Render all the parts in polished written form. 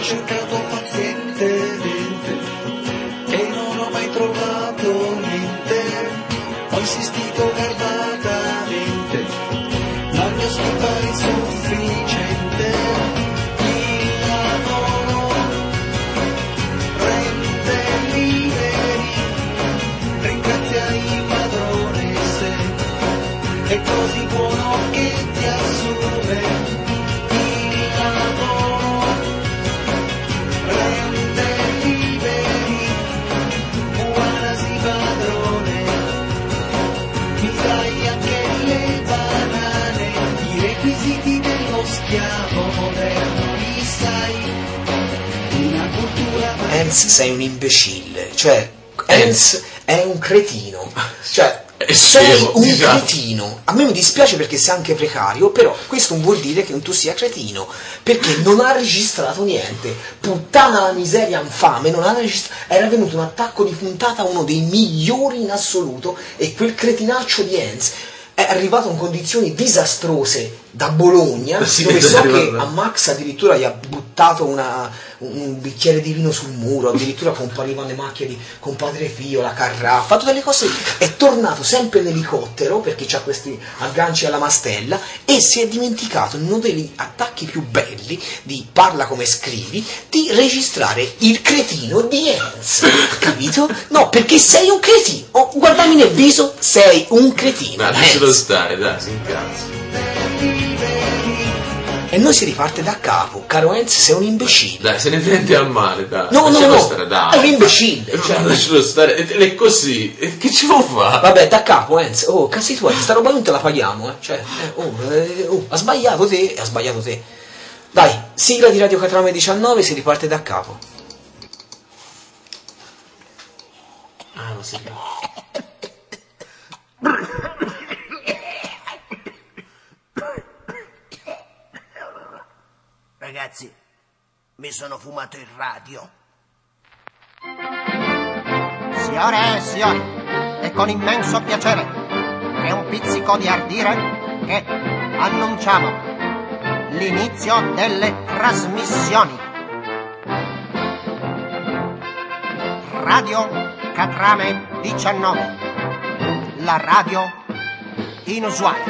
cercato pazientemente e non ho mai trovato niente. Ho insistito garbatamente, ma il mio scopo è insufficiente. Il lavoro rende liberi, ringrazia il padrone se è così buono che ti assume. Il lavoro rende liberi, quasi padrone. Mi dai anche le banane, i requisiti dello schiavo moderno, li sai. Una cultura. Hans, sei un imbecille, cioè Hans è un cretino, cioè sei un cretino. A me mi dispiace perché sei anche precario, però questo non vuol dire che tu sia cretino, perché non ha registrato niente. Puttana la miseria infame, non ha registrato. Era venuto un attacco di puntata, uno dei migliori in assoluto, e quel cretinaccio di Hans è arrivato in condizioni disastrose da Bologna, Sì, dove so che arrivato. a Max addirittura gli ha buttato un bicchiere di vino sul muro, addirittura comparivano le macchie di compadre Fio, la Carrà, ha fatto delle cose, è tornato sempre in elicottero perché c'ha questi agganci alla mastella e si è dimenticato in uno degli attacchi più belli di Parla come scrivi di registrare il cretino di Hans, capito? No, perché sei un cretino, oh, guardami nel viso, sei un cretino. Ma lascialo stare, dai, si incazza. E noi si riparte da capo, caro Hans, sei un imbecille. Dai, se ne prende a male, dai. No, Lascialo stare, dai. è un imbecille. Cioè. Lascialo stare, è così, e che ci può fare? Vabbè, da capo, Hans, oh, cazzi tuoi, sta roba non te la paghiamo, cioè, ha sbagliato te. Dai, sigla di Radio Catrame 19, si riparte da capo. Ah, lo si Ragazzi, mi sono fumato il radio. Signore e signori, è con immenso piacere e un pizzico di ardire che annunciamo l'inizio delle trasmissioni. Radio Catrame 19, la radio inusuale.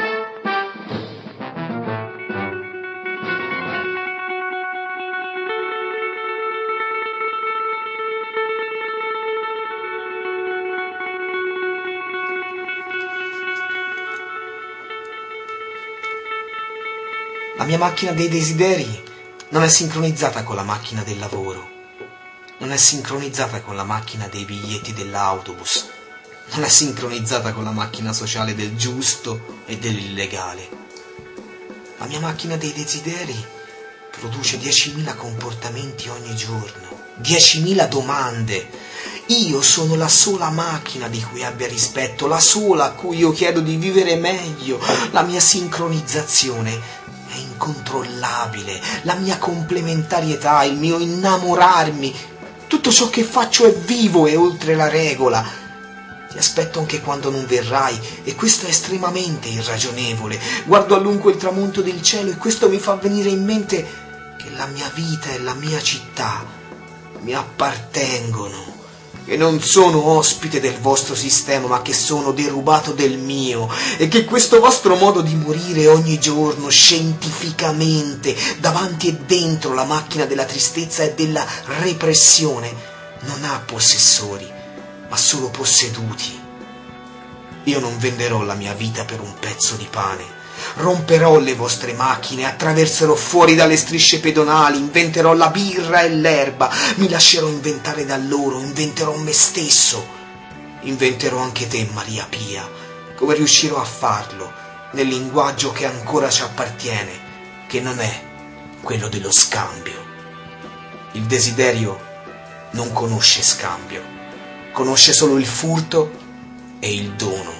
La mia macchina dei desideri non è sincronizzata con la macchina del lavoro, non è sincronizzata con la macchina dei biglietti dell'autobus, non è sincronizzata con la macchina sociale del giusto e dell'illegale. La mia macchina dei desideri produce 10.000 comportamenti ogni giorno, 10.000 domande. Io sono la sola macchina di cui abbia rispetto, la sola a cui io chiedo di vivere meglio. La mia sincronizzazione è incontrollabile, la mia complementarietà, il mio innamorarmi, tutto ciò che faccio è vivo e oltre la regola. Ti aspetto anche quando non verrai e questo è estremamente irragionevole. Guardo a lungo il tramonto del cielo e questo mi fa venire in mente che la mia vita e la mia città mi appartengono, che non sono ospite del vostro sistema, ma che sono derubato del mio, e che questo vostro modo di morire ogni giorno, scientificamente, davanti e dentro la macchina della tristezza e della repressione, non ha possessori, ma solo posseduti. Io non venderò la mia vita per un pezzo di pane. Romperò le vostre macchine, attraverserò fuori dalle strisce pedonali, inventerò la birra e l'erba, mi lascerò inventare da loro, inventerò me stesso, inventerò anche te, Maria Pia, come riuscirò a farlo nel linguaggio che ancora ci appartiene, che non è quello dello scambio. Il desiderio non conosce scambio, conosce solo il furto e il dono.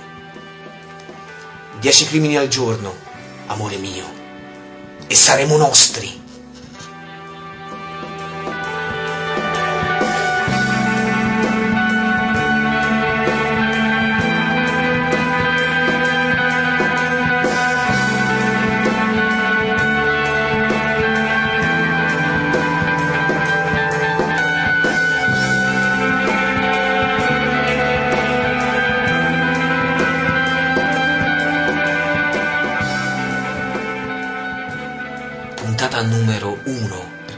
10 crimini al giorno, amore mio, e saremo nostri.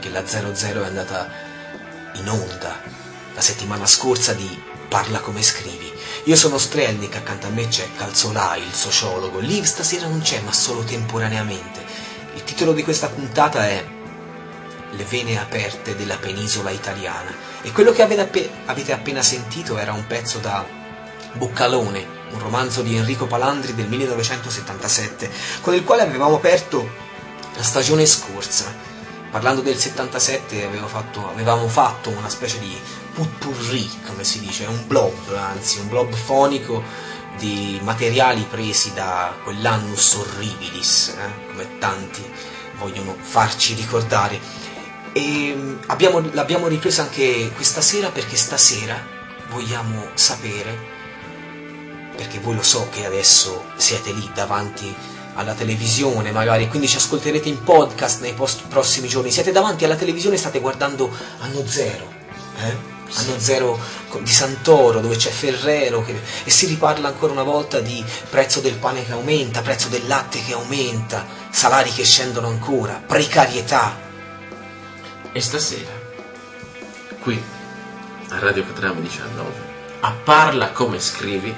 perché la 00 è andata in onda la settimana scorsa di Parla come scrivi. Io sono Strelnik, accanto a me c'è Calzolai, il sociologo. Liv stasera non c'è, ma solo temporaneamente. Il titolo di questa puntata è Le vene aperte della penisola italiana, e quello che avete appena sentito era un pezzo da Boccalone, un romanzo di Enrico Palandri del 1977, con il quale avevamo aperto la stagione scorsa. Parlando del 77 avevamo fatto una specie di potpourri, come si dice, un blob fonico di materiali presi da quell'annus horribilis, come tanti vogliono farci ricordare. E l'abbiamo ripresa anche questa sera, perché stasera vogliamo sapere, perché voi lo so che adesso siete lì davanti alla televisione magari, quindi ci ascolterete in podcast nei prossimi giorni, siete davanti alla televisione e state guardando Anno Zero, Anno Zero di Santoro, dove c'è Ferrero e si riparla ancora una volta di prezzo del pane che aumenta, prezzo del latte che aumenta, salari che scendono ancora, precarietà. E stasera, qui a Radio Catrame 19, a Parla come scrivi,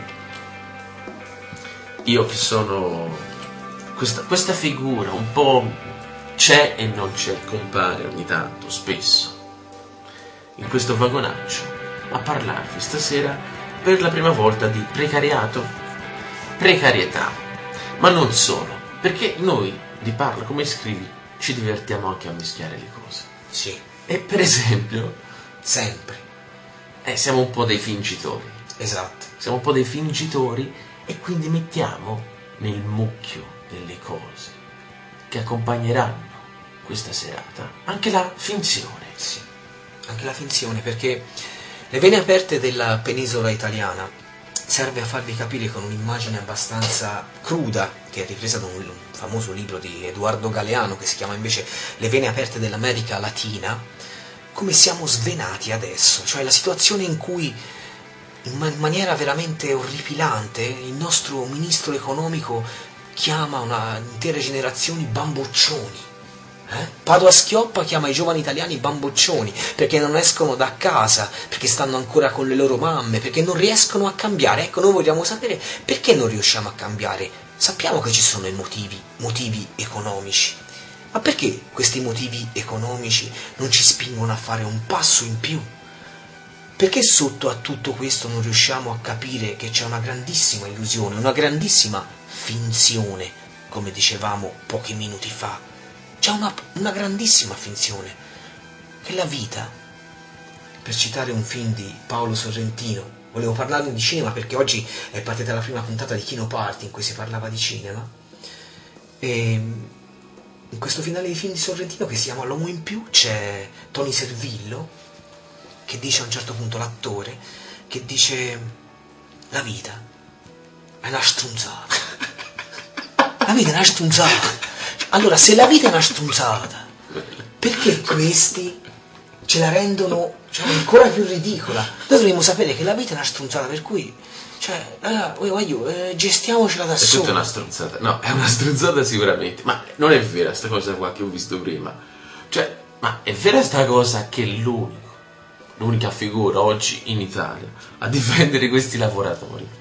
io che sono questa figura un po' c'è e non c'è, compare ogni tanto, spesso, in questo vagonaccio, a parlarvi stasera per la prima volta di precarietà, ma non solo, perché noi di Parla come scrivi ci divertiamo anche a mischiare le cose. Sì. E per esempio, sempre. Siamo un po' dei fingitori. Esatto. Siamo un po' dei fingitori e quindi mettiamo nel mucchio delle cose che accompagneranno questa serata anche la finzione. Sì, anche la finzione, perché Le vene aperte della penisola italiana serve a farvi capire con un'immagine abbastanza cruda, che è ripresa da un famoso libro di Edoardo Galeano che si chiama invece Le vene aperte dell'America Latina, come siamo svenati adesso, cioè la situazione in cui in maniera veramente orripilante il nostro ministro economico chiama intere generazioni bamboccioni. Padoa-Schioppa chiama i giovani italiani bamboccioni perché non escono da casa, perché stanno ancora con le loro mamme, perché non riescono a cambiare. Ecco, noi vogliamo sapere perché non riusciamo a cambiare. Sappiamo che ci sono i motivi economici, ma perché questi motivi economici non ci spingono a fare un passo in più? Perché sotto a tutto questo non riusciamo a capire che c'è una grandissima illusione, una grandissima finzione, come dicevamo pochi minuti fa? C'è una grandissima finzione, che la vita, per citare un film di Paolo Sorrentino, volevo parlarne di cinema perché oggi è partita la prima puntata di Kino Party in cui si parlava di cinema, e in questo finale di film di Sorrentino che si chiama L'uomo in più c'è Tony Servillo che dice a un certo punto, l'attore, che dice: la vita è una strunzata. La vita è una strunzata. Allora, se la vita è una strunzata, perché questi ce la rendono ancora più ridicola? Noi dovremmo sapere che la vita è una strunzata, per cui gestiamocela da È soli. tutta una stronzata. No, è una stronzata sicuramente. Ma non è vera sta cosa qua che ho visto prima. Ma è vera sta cosa che l'unica figura oggi in Italia a difendere questi lavoratori,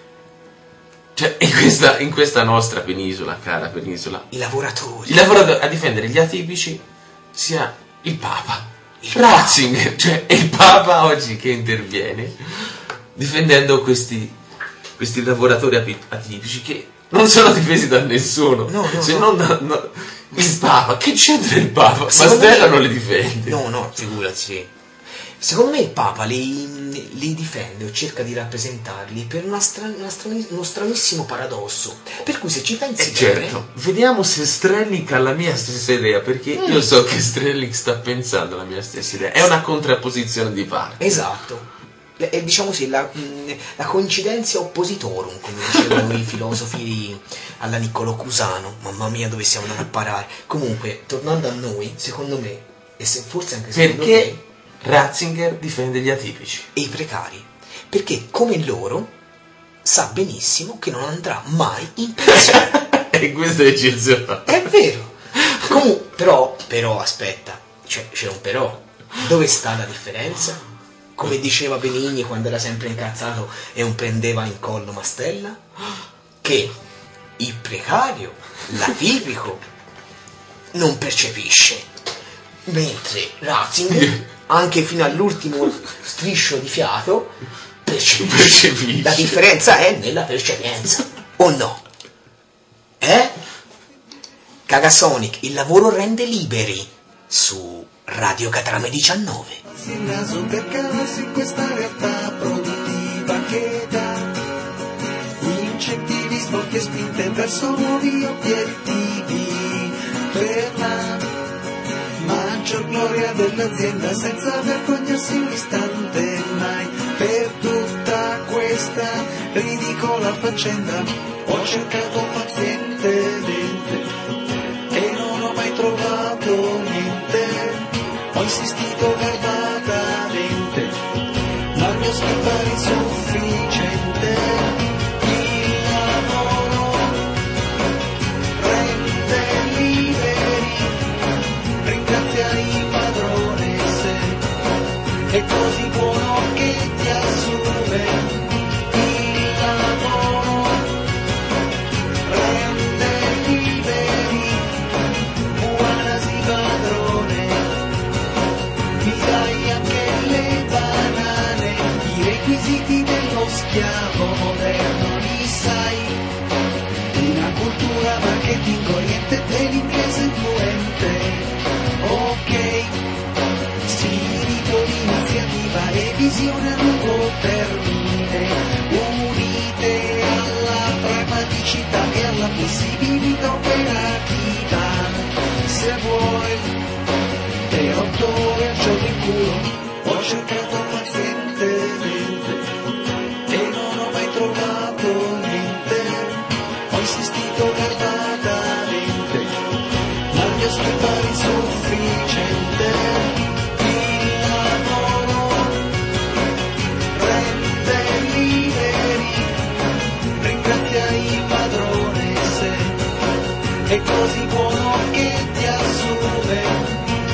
in questa nostra penisola, cara penisola, I lavoratori a difendere gli atipici sia il Papa, Ratzinger, è il Papa oggi che interviene difendendo questi lavoratori atipici che non sono difesi da nessuno, non il Papa. Che c'entra il Papa? Mastella non li difende. No, figurati. Secondo me il Papa li difende o cerca di rappresentarli per uno stranissimo paradosso. Per cui se ci pensi bene... Certo, vediamo se Strelnik ha la mia stessa idea, perché io so che Strelnik sta pensando la mia stessa idea. È una contrapposizione di parte. Esatto. Diciamo sì, la coincidenza oppositorum, come dicevano i filosofi alla Niccolò Cusano. Mamma mia, dove siamo andati a parare. Comunque, tornando a noi, secondo me, e forse anche secondo perché Ratzinger difende gli atipici e i precari, perché come loro sa benissimo che non andrà mai in pensione. e questo è eccezionale. È vero. Però aspetta, c'è un però. Dove sta la differenza? Come diceva Benigni quando era sempre incazzato e non prendeva in collo Mastella, che il precario, l'atipico, non percepisce, mentre Ratzinger, anche fino all'ultimo striscio di fiato, percepisce. La differenza è nella percepienza, o no? Cagasonic, il lavoro rende liberi, su Radio Catrame 19. Il naso per calarsi in questa realtà produttiva che dà incentivi, sbocchi e spinte verso nuovi obiettivi per la maggior gloria dell'azienda, senza vergognarsi un istante mai. Per tutta questa ridicola faccenda ho cercato pazientemente e non ho mai trovato niente. Ho insistito garbatamente, ma il mio skill pare insufficiente. Il lavoro rende liberi, ringrazia il padrone se è così buono che ti assume. Il lavoro rende liberi, buonasi padrone. Mi dai anche le banane, i requisiti dello schiavo moderno li sai. Una cultura marketing oriente dell'inglese fluente. Ok, spirito di iniziativa e visione a lungo termine, unite alla pragmaticità e alla flessibilità operativa. Se vuoi per 8 ore al giorno in culo ho cercato pazientemente e non ho mai trovato niente. Ho insistito garbatamente, ma il mio skill pare insufficiente. Il lavoro rende liberi, ringrazia il padrone se è così buono che ti assume.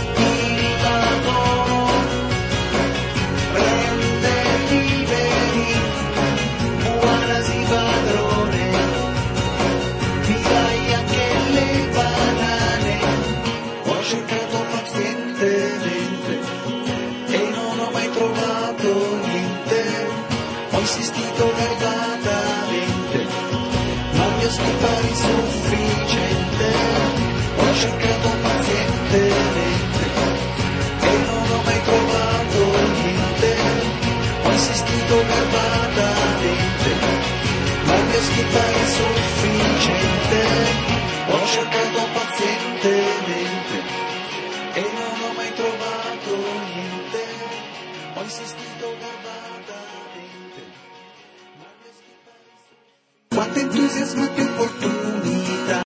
Ho insistito garbatamente, ma il mio skill pare insufficiente. Ho cercato pazientemente e non ho mai trovato niente. Ho insistito garbatamente, ma il mio skill pare insufficiente. Ho cercato pazientemente e non ho mai trovato niente. Ho insistito garbatamente, ma il mio skill pare insufficiente. Quanto entusiasmo e opportunità.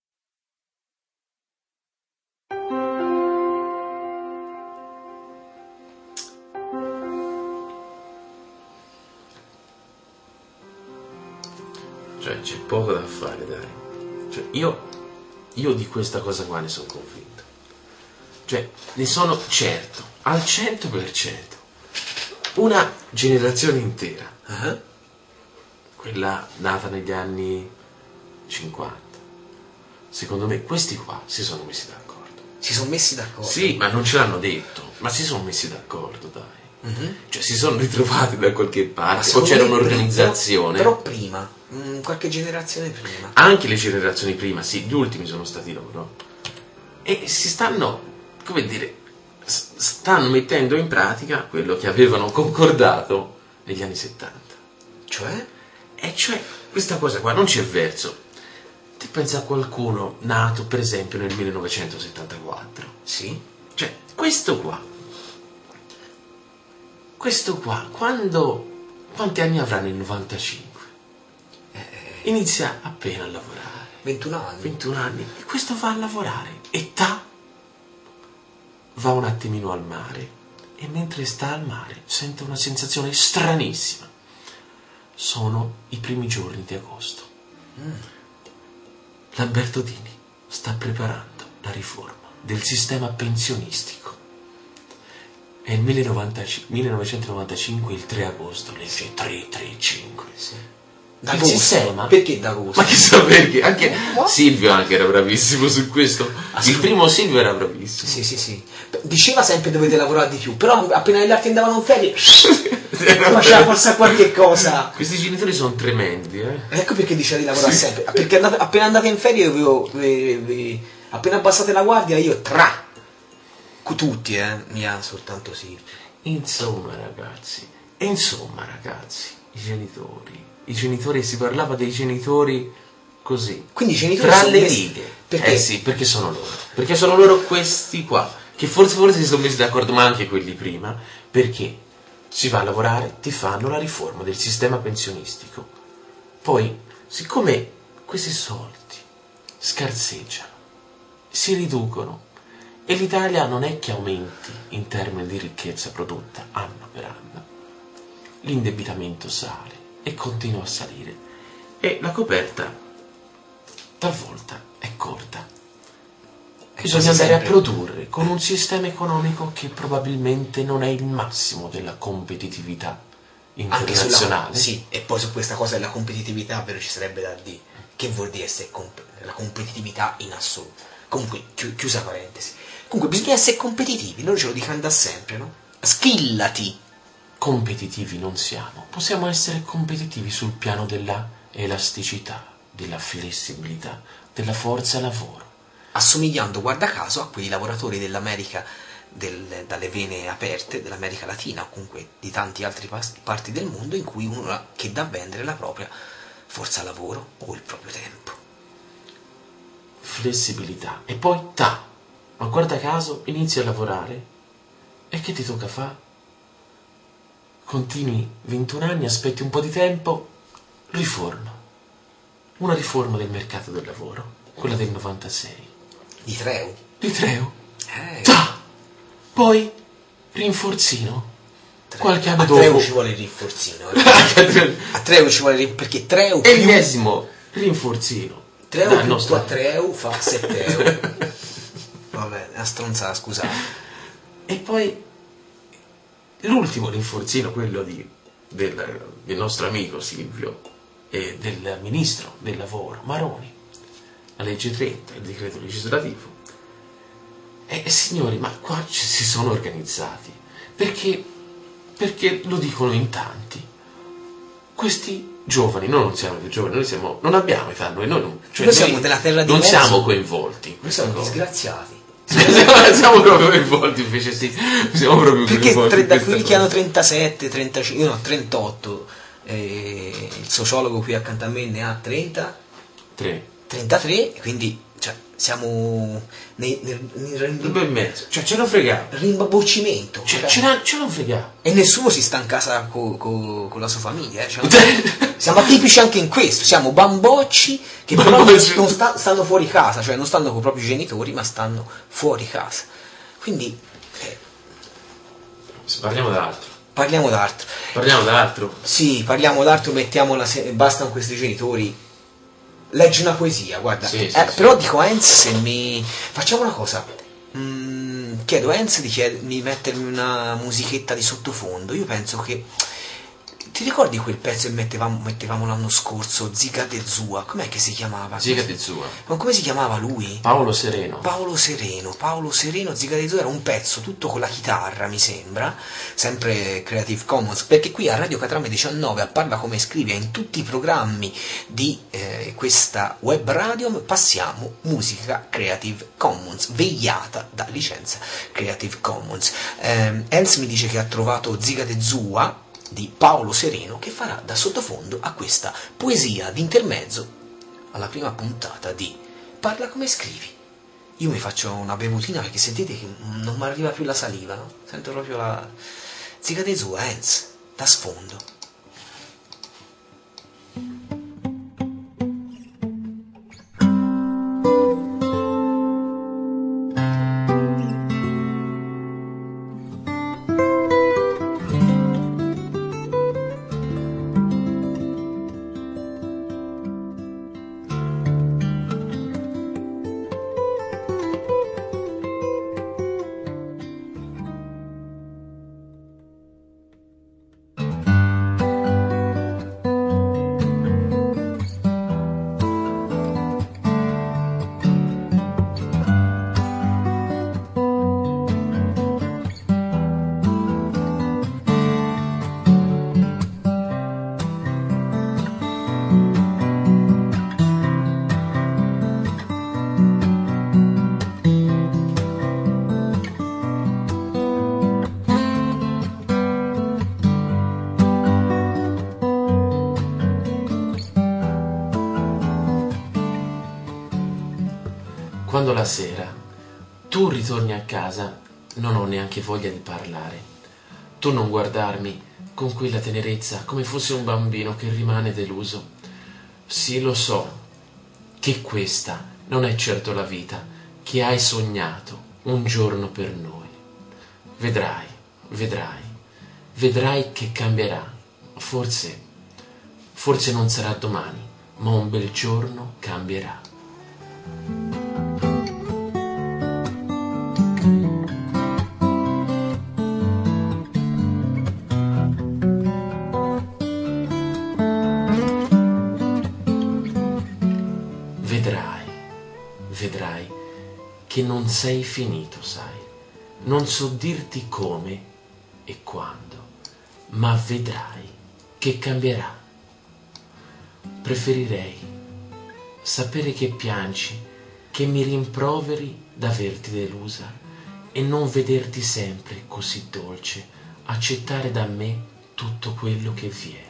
Cioè, c'è poco da fare, dai. Cioè, io di questa cosa qua ne sono convinto. Cioè, ne sono certo, al 100%. Una generazione intera, quella nata negli anni 50, secondo me questi qua si sono messi d'accordo. Si sono messi d'accordo? Sì, ma non ce l'hanno detto, ma si sono messi d'accordo, dai. Cioè si sono ritrovati da qualche parte, o c'era un'organizzazione. Però prima, qualche generazione prima. Anche le generazioni prima, sì, gli ultimi sono stati loro. E si stanno, come dire, stanno mettendo in pratica quello che avevano concordato negli anni 70. Cioè? E cioè, questa cosa qua non c'è verso. Ti pensa a qualcuno nato, per esempio, nel 1974? Sì. Cioè, questo qua, quanti anni avrà nel 95? Inizia appena a lavorare. 21 anni. 21 anni. E questo va a lavorare. E va un attimino al mare. E mentre sta al mare sente una sensazione stranissima. Sono i primi giorni di agosto. Lamberto Dini sta preparando la riforma del sistema pensionistico. Nel 1995, il 3 agosto, legge 335. Il D'agosto? sistema? Perché d'agosto? Ma chissà perché, anche Silvio anche era bravissimo su questo. Il primo Silvio era bravissimo. Sì. Diceva sempre dovete lavorare di più, però appena gli altri andavano in ferie faceva forse qualche cosa. Questi genitori sono tremendi, Ecco perché diceva di lavorare sempre, perché appena andate in ferie appena abbassate la guardia io tutti, mia soltanto Silvio. Insomma ragazzi, i genitori, si parlava dei genitori così, Quindi i genitori tra sono le messi- righe. perché? Sì, perché sono loro questi qua, che forse si sono messi d'accordo, ma anche quelli prima, perché si va a lavorare, ti fanno la riforma del sistema pensionistico, poi siccome questi soldi scarseggiano, si riducono, e l'Italia non è che aumenti in termini di ricchezza prodotta anno per anno, l'indebitamento sale e continua a salire, e la coperta talvolta è corta. Bisogna quasi andare a sempre. produrre con un sistema economico che probabilmente non è il massimo della competitività Anche internazionale. sì, e poi su questa cosa della competitività però ci sarebbe da dire che vuol dire essere la competitività in assoluto. Comunque chiusa parentesi, comunque bisogna essere competitivi, loro ce lo dicono da sempre, no? Skillati. Competitivi non siamo, possiamo essere competitivi sul piano della elasticità, della flessibilità, della forza lavoro. Assomigliando, guarda caso, a quei lavoratori dell'America dalle vene aperte, dell'America Latina o comunque di tanti altri parti del mondo, in cui uno ha che da vendere la propria forza lavoro o il proprio tempo. Flessibilità. E poi ma guarda caso inizi a lavorare e che ti tocca fare? Continui 21 anni, aspetti un po' di tempo, una riforma del mercato del lavoro, quella del 96 Di Treu. di Treu. Poi rinforzino qualche anno A Treu dopo. ci vuole il rinforzino. E A Treu ci vuole perché Treu il più medesimo rinforzino. Treu dal più nostro- 4 euro fa 7 euro. Vabbè, una stronzata, scusate. E poi l'ultimo rinforzino, quello del nostro amico Silvio e del ministro del lavoro Maroni, la legge 30, il decreto legislativo. E signori, ma qua ci si sono organizzati perché lo dicono in tanti. Questi giovani, noi non siamo più giovani, non abbiamo età, noi siamo della terra di non mezzo. siamo coinvolti in Noi questa siamo cosa. disgraziati. Siamo proprio coinvolti, invece sì, siamo proprio Perché coinvolti in da questa quelli che hanno cosa. 37, 35, no, 38, il sociologo qui accanto a me ne ha 30, 33, quindi cioè, siamo nel Due e mezzo, cioè ce lo fregava, rimbabuccimento. cioè, Cioè, ce lo fregava. e nessuno si sta in casa con la sua famiglia. Cioè, siamo atipici anche in questo, siamo bambocci che però Bambocci. non stanno fuori casa, cioè non stanno con i propri genitori, ma stanno fuori casa. Quindi Parliamo d'altro. parliamo d'altro. Parliamo d'altro. Sì, parliamo d'altro, mettiamola, bastano questi genitori. Leggi una poesia, guarda. Sì, però dico a Enz se mi... Facciamo una cosa. Chiedo a Enz di mettermi una musichetta di sottofondo. Io penso che... Ti ricordi quel pezzo che mettevamo l'anno scorso, Ziga de Zua? Com'è che si chiamava? Ziga de Zua. Ma come si chiamava lui? Paolo Sereno. Paolo Sereno, Ziga de Zua era un pezzo tutto con la chitarra, mi sembra, sempre Creative Commons, perché qui a Radio Catrame 19 a Parla Come Scrive, in tutti i programmi di questa web radio passiamo musica Creative Commons, vegliata da licenza Creative Commons. Enz mi dice che ha trovato Ziga de Zua di Paolo Sereno, che farà da sottofondo a questa poesia d'intermezzo alla prima puntata di Parla Come Scrivi. Io mi faccio una bevutina perché sentite che non mi arriva più la saliva, no? Sento proprio la Ziga de Zua, Enz, da sfondo. quando la sera tu ritorni a casa, non ho neanche voglia di parlare. Tu non guardarmi con quella tenerezza come fossi un bambino che rimane deluso. Sì, lo so che questa non è certo la vita che hai sognato un giorno per noi. Vedrai, vedrai, vedrai che cambierà. Forse non sarà domani, ma un bel giorno cambierà. Vedrai che non sei finito, sai. Non so dirti come e quando, ma vedrai che cambierà. Preferirei sapere che piangi, che mi rimproveri d'averti delusa e non vederti sempre così dolce, accettare da me tutto quello che viene.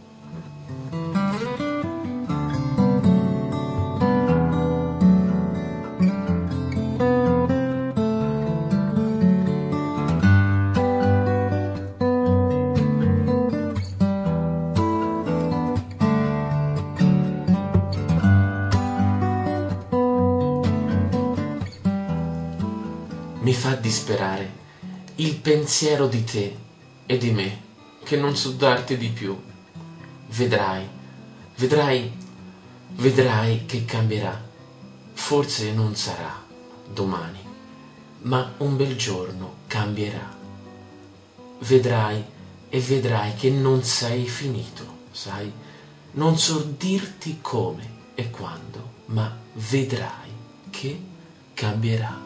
Mi fa disperare il pensiero di te e di me, che non so darti di più. Vedrai che cambierà. Forse non sarà domani, ma un bel giorno cambierà. Vedrai che non sei finito, sai? Non so dirti come e quando, ma vedrai che cambierà.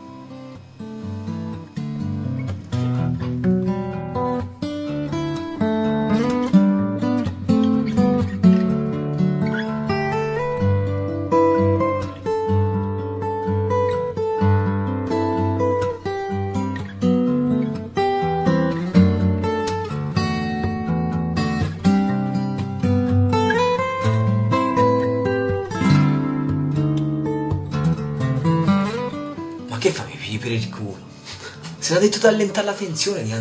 Che fammi pipì per il culo? Se l'ha detto di allentare la tensione, di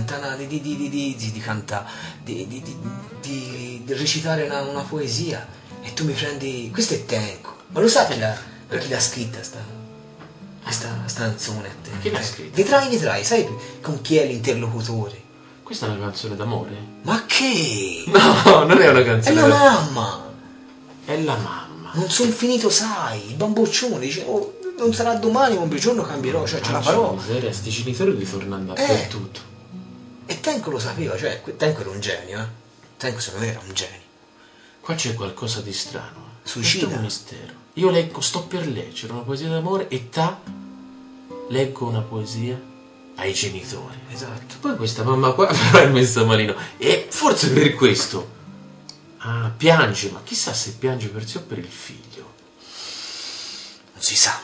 recitare una poesia, e tu mi prendi. Questo è Tenco. Ma lo sai per chi l'ha scritta questa canzone? Chi l'ha scritta? Vedrai, sai con chi è l'interlocutore? Questa è una canzone d'amore? Ma che? No, non è una canzone È la mamma! È la mamma. Non son finito, sai, il bamboccione dice, oh, non sarà domani, ma un bel giorno cambierò, cioè ce la farò. Miseria, sti genitori ritornando dappertutto. E Tenco lo sapeva, cioè, Tenco era un genio, Tenco secondo me era un genio. Qua c'è qualcosa di strano. Suicida. Questo è un mistero. Io leggo, sto per leggere una poesia d'amore e leggo una poesia ai genitori. Esatto. Poi questa mamma qua però è messa malino. E forse per questo. Ah, piange, ma chissà se piange per sé o per il figlio. Non si sa.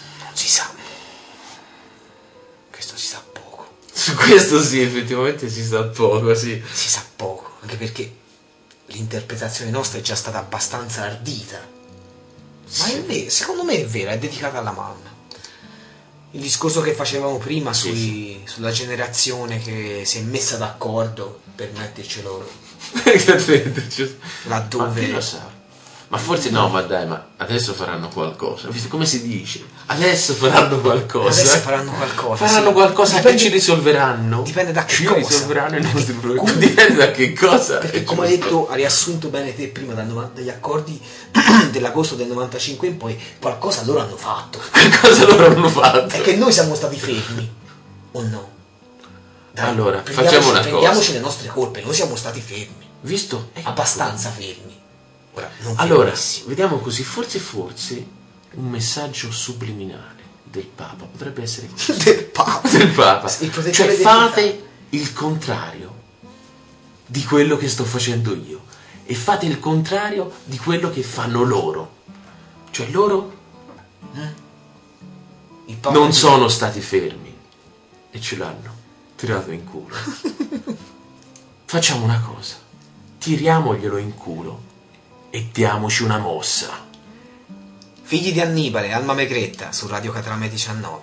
Questo si sa poco. Su questo sì, effettivamente si sa poco, sì. Si sa poco, anche perché l'interpretazione nostra è già stata abbastanza ardita. Ma Sì. è vero, secondo me è vero, è dedicata alla mamma. Il discorso che facevamo prima sulla generazione che si è messa d'accordo per mettercelo laddove. Ma chi lo sa? Ma forse no, ma dai, ma adesso faranno qualcosa. Visto come si dice? Adesso faranno qualcosa. Adesso faranno qualcosa. Faranno sì. qualcosa Dipende- che ci risolveranno. Dipende da che ci cosa. risolveranno i nostri problemi. Come- Dipende da che cosa. Perché come hai detto, hai riassunto bene te prima dagli accordi dell'agosto del 95 in poi, qualcosa loro hanno fatto. Qualcosa loro hanno fatto. È che noi siamo stati fermi, o no? Dai, Allora, facciamo una cosa. prendiamoci le nostre colpe, noi siamo stati fermi, Visto? abbastanza fermi. Ora, non Allora, fermissimi. vediamo così. Forse un messaggio subliminale del Papa potrebbe essere questo. Del Papa. Del Papa. Il protettore Cioè dei fate il contrario di quello che sto facendo io e fate il contrario di quello che fanno loro. Cioè loro Il Papa non dice- sono stati fermi e ce l'hanno tirato in culo. Facciamo una cosa, tiriamoglielo in culo e diamoci una mossa. Figli di Annibale, Alma Megretta, su Radio Catrame 19.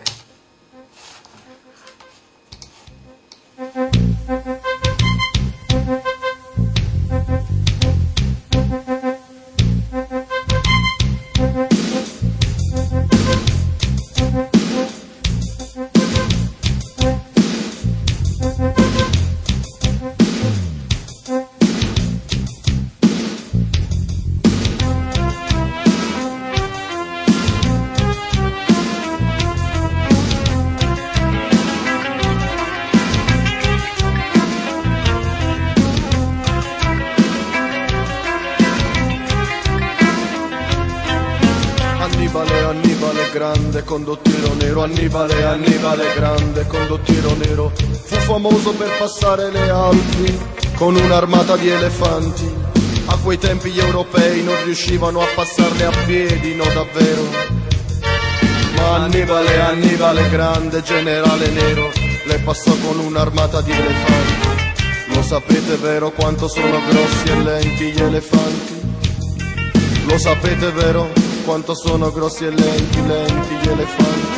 Annibale grande, condottiero nero, Annibale grande, condottiero nero. Fu famoso per passare le Alpi con un'armata di elefanti. A quei tempi gli europei non riuscivano a passarle a piedi, no davvero. Ma Annibale grande, generale nero, le passò con un'armata di elefanti. Lo sapete vero quanto sono grossi e lenti gli elefanti? Lo sapete vero quanto sono grossi e lenti gli elefanti?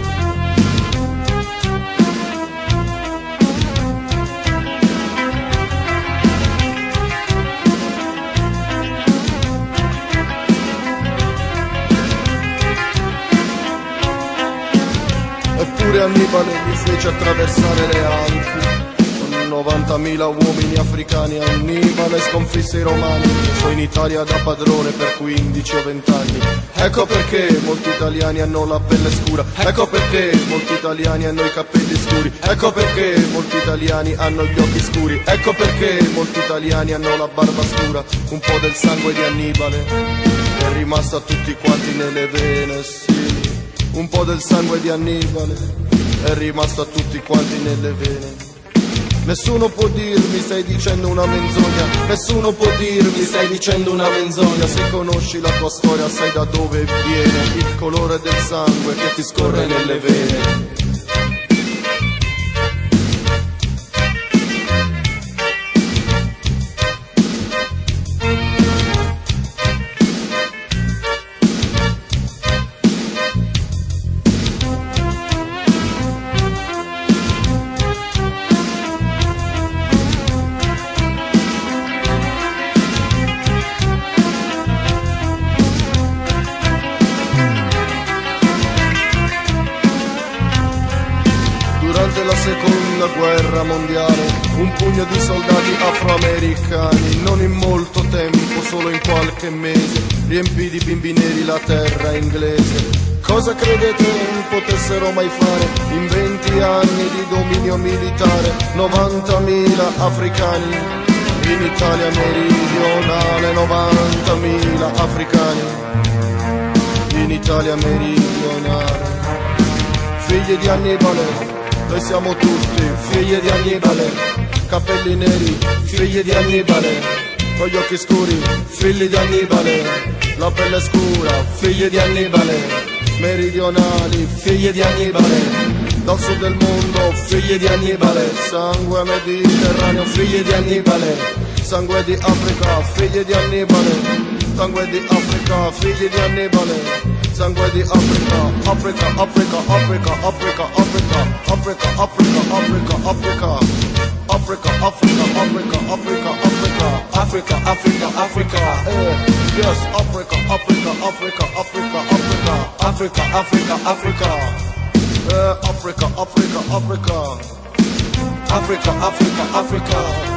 Eppure Annibale gli fece attraversare le Alpi. 90.000 uomini africani. Annibale sconfisse i romani, restò in Italia da padrone per 15 o 20 anni. Ecco perché molti italiani hanno la pelle scura, ecco perché molti italiani hanno i capelli scuri, ecco perché molti italiani hanno gli occhi scuri, ecco perché molti italiani hanno la barba scura. Un po' del sangue di Annibale è rimasto a tutti quanti nelle vene, sì. Un po' del sangue di Annibale è rimasto a tutti quanti nelle vene. Nessuno può dirmi stai dicendo una menzogna, nessuno può dirmi stai dicendo una menzogna. Se conosci la tua storia sai da dove viene il colore del sangue che ti scorre nelle vene. Seconda guerra mondiale, un pugno di soldati afroamericani, non in molto tempo, solo in qualche mese, riempì di bimbi neri la terra inglese. Cosa credete potessero mai fare in 20 anni di dominio militare? 90.000 africani in Italia meridionale, 90.000 africani in Italia meridionale. Figli di Annibale, noi siamo tutti figli di Annibale, capelli neri, figli di Annibale, con gli occhi scuri, figli di Annibale, la pelle scura, figli di Annibale, meridionali, figli di Annibale, dal sud del mondo, figli di Annibale, sangue mediterraneo, figli di Annibale, sangue di Africa, figli di Annibale, sangue di Africa, figli di Annibale. Sangue di Africa, Africa, Africa, Africa, Africa, Africa, Africa, Africa, Africa, Africa, Africa, Africa, Africa, Africa, Africa, Africa, Africa, Africa, yes, Africa, Africa, Africa, Africa, Africa, Africa, Africa, Africa, Africa, Africa, Africa, Africa, Africa, Africa.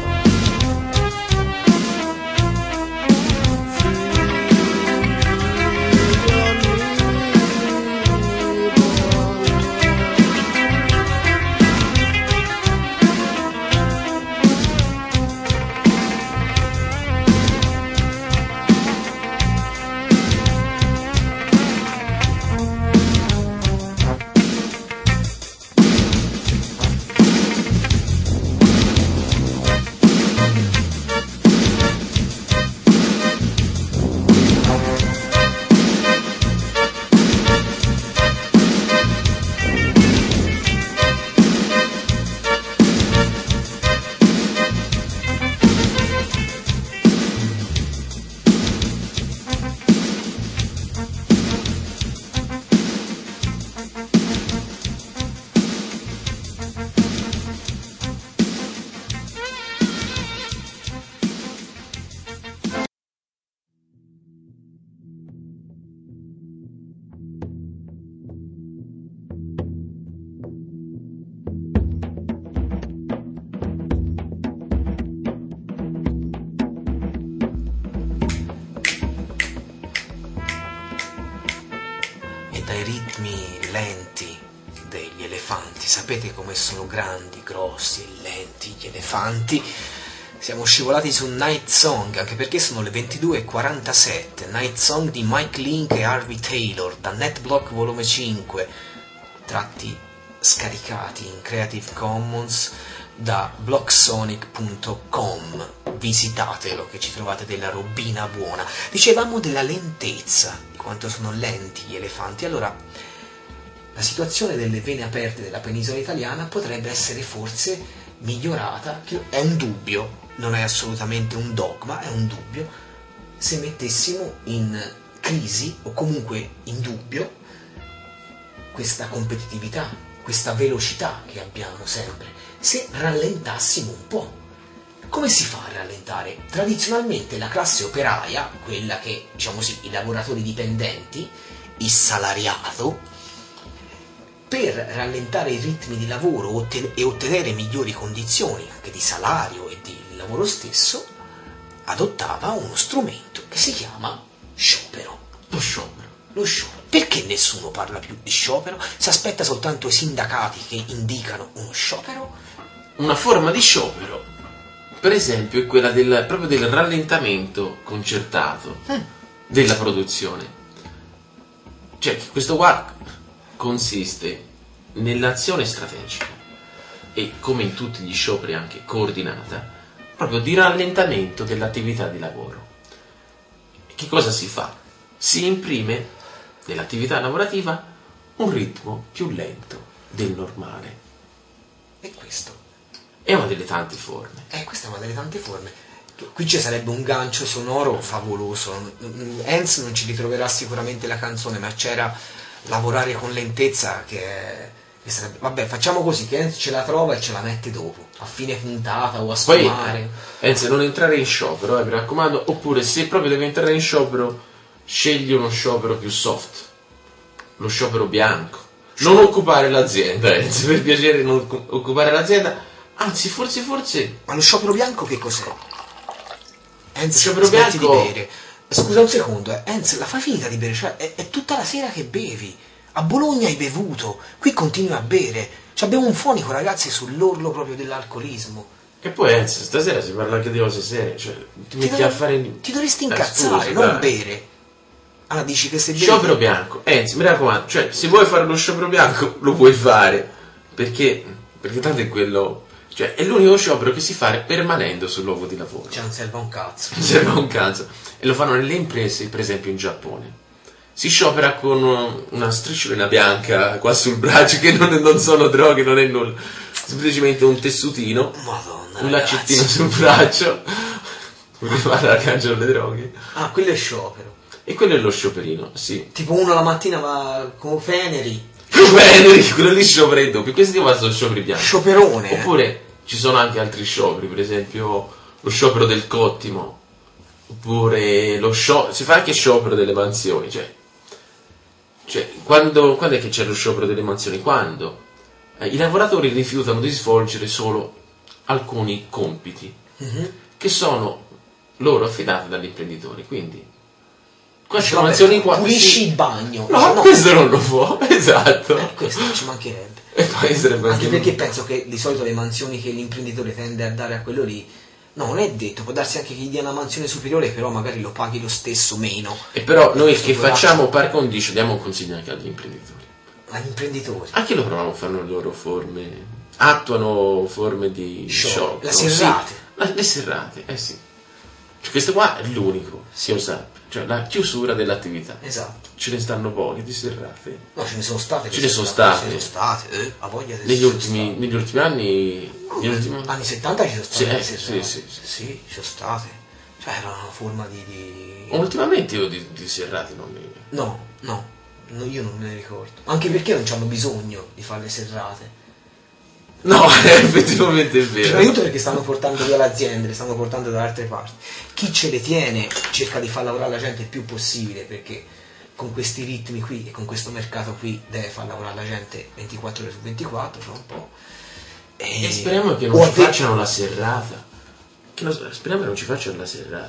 ritmi lenti degli elefanti. Sapete come sono grandi, grossi e lenti gli elefanti? Siamo scivolati su Night Song, anche perché sono le 22:47. Night Song di Mike Link e Harvey Taylor, da NetBlock volume 5, tratti scaricati in Creative Commons da blocksonic.com. Visitatelo che ci trovate della robina buona. Dicevamo della lentezza, di quanto sono lenti gli elefanti. Allora, la situazione delle vene aperte della penisola italiana potrebbe essere forse migliorata, è un dubbio, non è assolutamente un dogma, è un dubbio, se mettessimo in crisi o comunque in dubbio questa competitività, questa velocità che abbiamo sempre, se rallentassimo un po'. Come si fa a rallentare? Tradizionalmente la classe operaia, quella che, diciamo così, i lavoratori dipendenti, il salariato, per rallentare i ritmi di lavoro e ottenere migliori condizioni anche di salario e di lavoro stesso, adottava uno strumento che si chiama sciopero. Lo sciopero. Perché nessuno parla più di sciopero? Si aspetta soltanto i sindacati che indicano uno sciopero? Una forma di sciopero, per esempio, è quella proprio del rallentamento concertato della produzione. Cioè, questo qua consiste nell'azione strategica e, come in tutti gli scioperi anche coordinata, proprio di rallentamento dell'attività di lavoro. Che cosa si fa? Si imprime nell'attività lavorativa un ritmo più lento del normale. E questo è una delle tante forme. Questa è una delle tante forme. Qui ci sarebbe un gancio sonoro favoloso. Hans non ci ritroverà sicuramente la canzone, ma c'era lavorare con lentezza che sarebbe... Vabbè, facciamo così, che Hans ce la trova e ce la mette dopo, a fine puntata o a sfumare. Poi, Hans, non entrare in sciopero, mi raccomando, oppure se proprio devi entrare in sciopero, scegli uno sciopero più soft, lo sciopero bianco. Non occupare l'azienda, Hans, per piacere non occupare l'azienda, anzi forse... Ma lo sciopero bianco che cos'è? Hans, sciopero smetti bianco... di bere. Scusa un secondo, Hans, la fai finita di bere, cioè è tutta la sera che bevi. A Bologna hai bevuto, qui continui a bere. Abbiamo un fonico, ragazzi, sull'orlo proprio dell'alcolismo. E poi, Hans, stasera si parla anche di cose serie, cioè ti metti a fare... Ti dovresti incazzare, non bere. Ah, dici che se bevi... Sciopero bianco, Hans, mi raccomando, cioè se vuoi fare lo sciopero bianco lo puoi fare, perché tanto è quello... Cioè, è l'unico sciopero che si fa permanendo sul luogo di lavoro. Cioè, non serve un cazzo. Non serve un cazzo. E lo fanno nelle imprese, per esempio in Giappone. Si sciopera con una strisciolina bianca qua sul braccio, che non sono droghe, non è nulla. Semplicemente un tessutino, Madonna, un laccettino sul braccio, prima da cangiare le droghe. Ah, quello è sciopero. E quello è lo scioperino, sì. Tipo uno la mattina va con Feneri. Bene, quello lì sciopera in doppio. Questi qua sono scioperi bianchi. Scioperone. Oppure ci sono anche altri scioperi, per esempio lo sciopero del cottimo, oppure si fa anche sciopero delle mansioni, cioè quando è che c'è lo sciopero delle mansioni? Quando i lavoratori rifiutano di svolgere solo alcuni compiti che sono loro affidati dagli imprenditori, quindi queste mansioni qua pulisci il bagno. No, questo non lo può, esatto. Questo ci mancherebbe. E poi sarebbe anche perché penso che di solito le mansioni che l'imprenditore tende a dare a quello lì, no, non è detto, può darsi anche che gli dia una mansione superiore, però magari lo paghi lo stesso meno. E però noi che facciamo par condicio diamo un consiglio anche agli imprenditori. Agli imprenditori? Anche loro fanno le loro forme, attuano forme di shock. Le serrate. Sì, le serrate, sì. Cioè, questo qua è l'unico, si usa. Cioè la chiusura dell'attività. Esatto. Ce ne stanno poche di serrate. No, ce ne sono state. Ce ne sono state. A voglia negli ultimi anni. Anni 70 ci sono state. Sì, ci sono state. Cioè era una forma di... Ultimamente io di serrate non ne... No, io non me ne ricordo. Anche perché non hanno bisogno di fare le serrate. No, effettivamente è vero. Aiuto perché stanno portando via le aziende, le stanno portando da altre parti. Chi ce le tiene cerca di far lavorare la gente il più possibile, perché con questi ritmi qui e con questo mercato qui deve far lavorare la gente 24 ore su 24, fra un po'. E speriamo che non ci facciano la serrata. Speriamo che non ci facciano la serrata.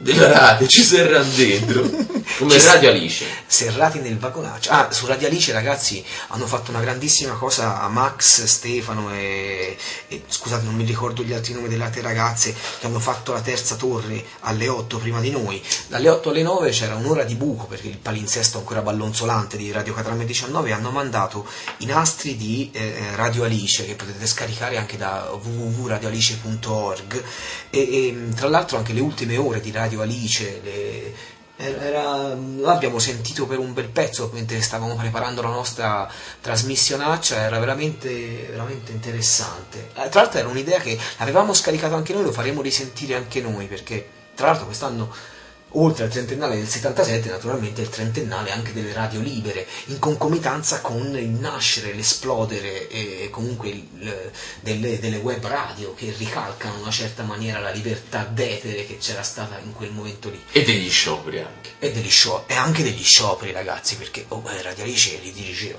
della radio, ci serrano dentro, come Radio Alice. Serrati nel vagonaccio. Su Radio Alice, ragazzi, hanno fatto una grandissima cosa a Max, Stefano e scusate, non mi ricordo gli altri nomi delle altre ragazze, che hanno fatto la terza torre alle 8 prima di noi. Dalle 8 alle 9 c'era un'ora di buco, perché il palinsesto ancora ballonzolante di Radio Catrame 19, hanno mandato i nastri di Radio Alice, che potete scaricare anche da www.radioalice.org, e tra l'altro anche le ultime ore di Radio Alice, l'abbiamo sentito per un bel pezzo mentre stavamo preparando la nostra trasmissionaccia, era veramente, veramente interessante. Tra l'altro era un'idea che avevamo scaricato anche noi, lo faremo risentire anche noi, perché tra l'altro quest'anno, oltre al trentennale del 77, naturalmente il trentennale anche delle radio libere, in concomitanza con il nascere, l'esplodere e comunque delle web radio che ricalcano in una certa maniera la libertà d'etere che c'era stata in quel momento lì. E degli scioperi anche. E anche degli scioperi, ragazzi, perché Radio Alice li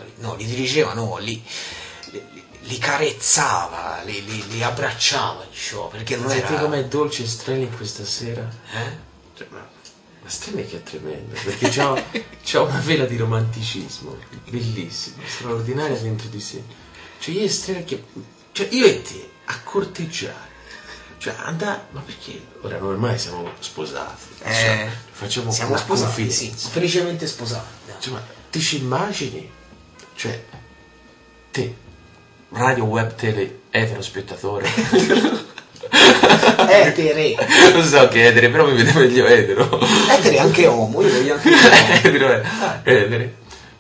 carezzava, li abbracciava gli scioperi, perché non Senti era... com'è dolce Strelli questa sera? Cioè, ma Strelli che è tremendo, perché c'ha una vela di romanticismo bellissima, straordinaria dentro di sé. Cioè io e Strelli cioè io e te a corteggiare, cioè andare, ma perché ora noi ormai siamo sposati, cioè, facciamo siamo sposati, sì, felicemente sposati. Cioè, ma ti ci immagini? Cioè, te, radio web tele etero spettatore. Etere. Lo so che etere, però mi vede meglio etero. Etere anche homo, io voglio anche etere.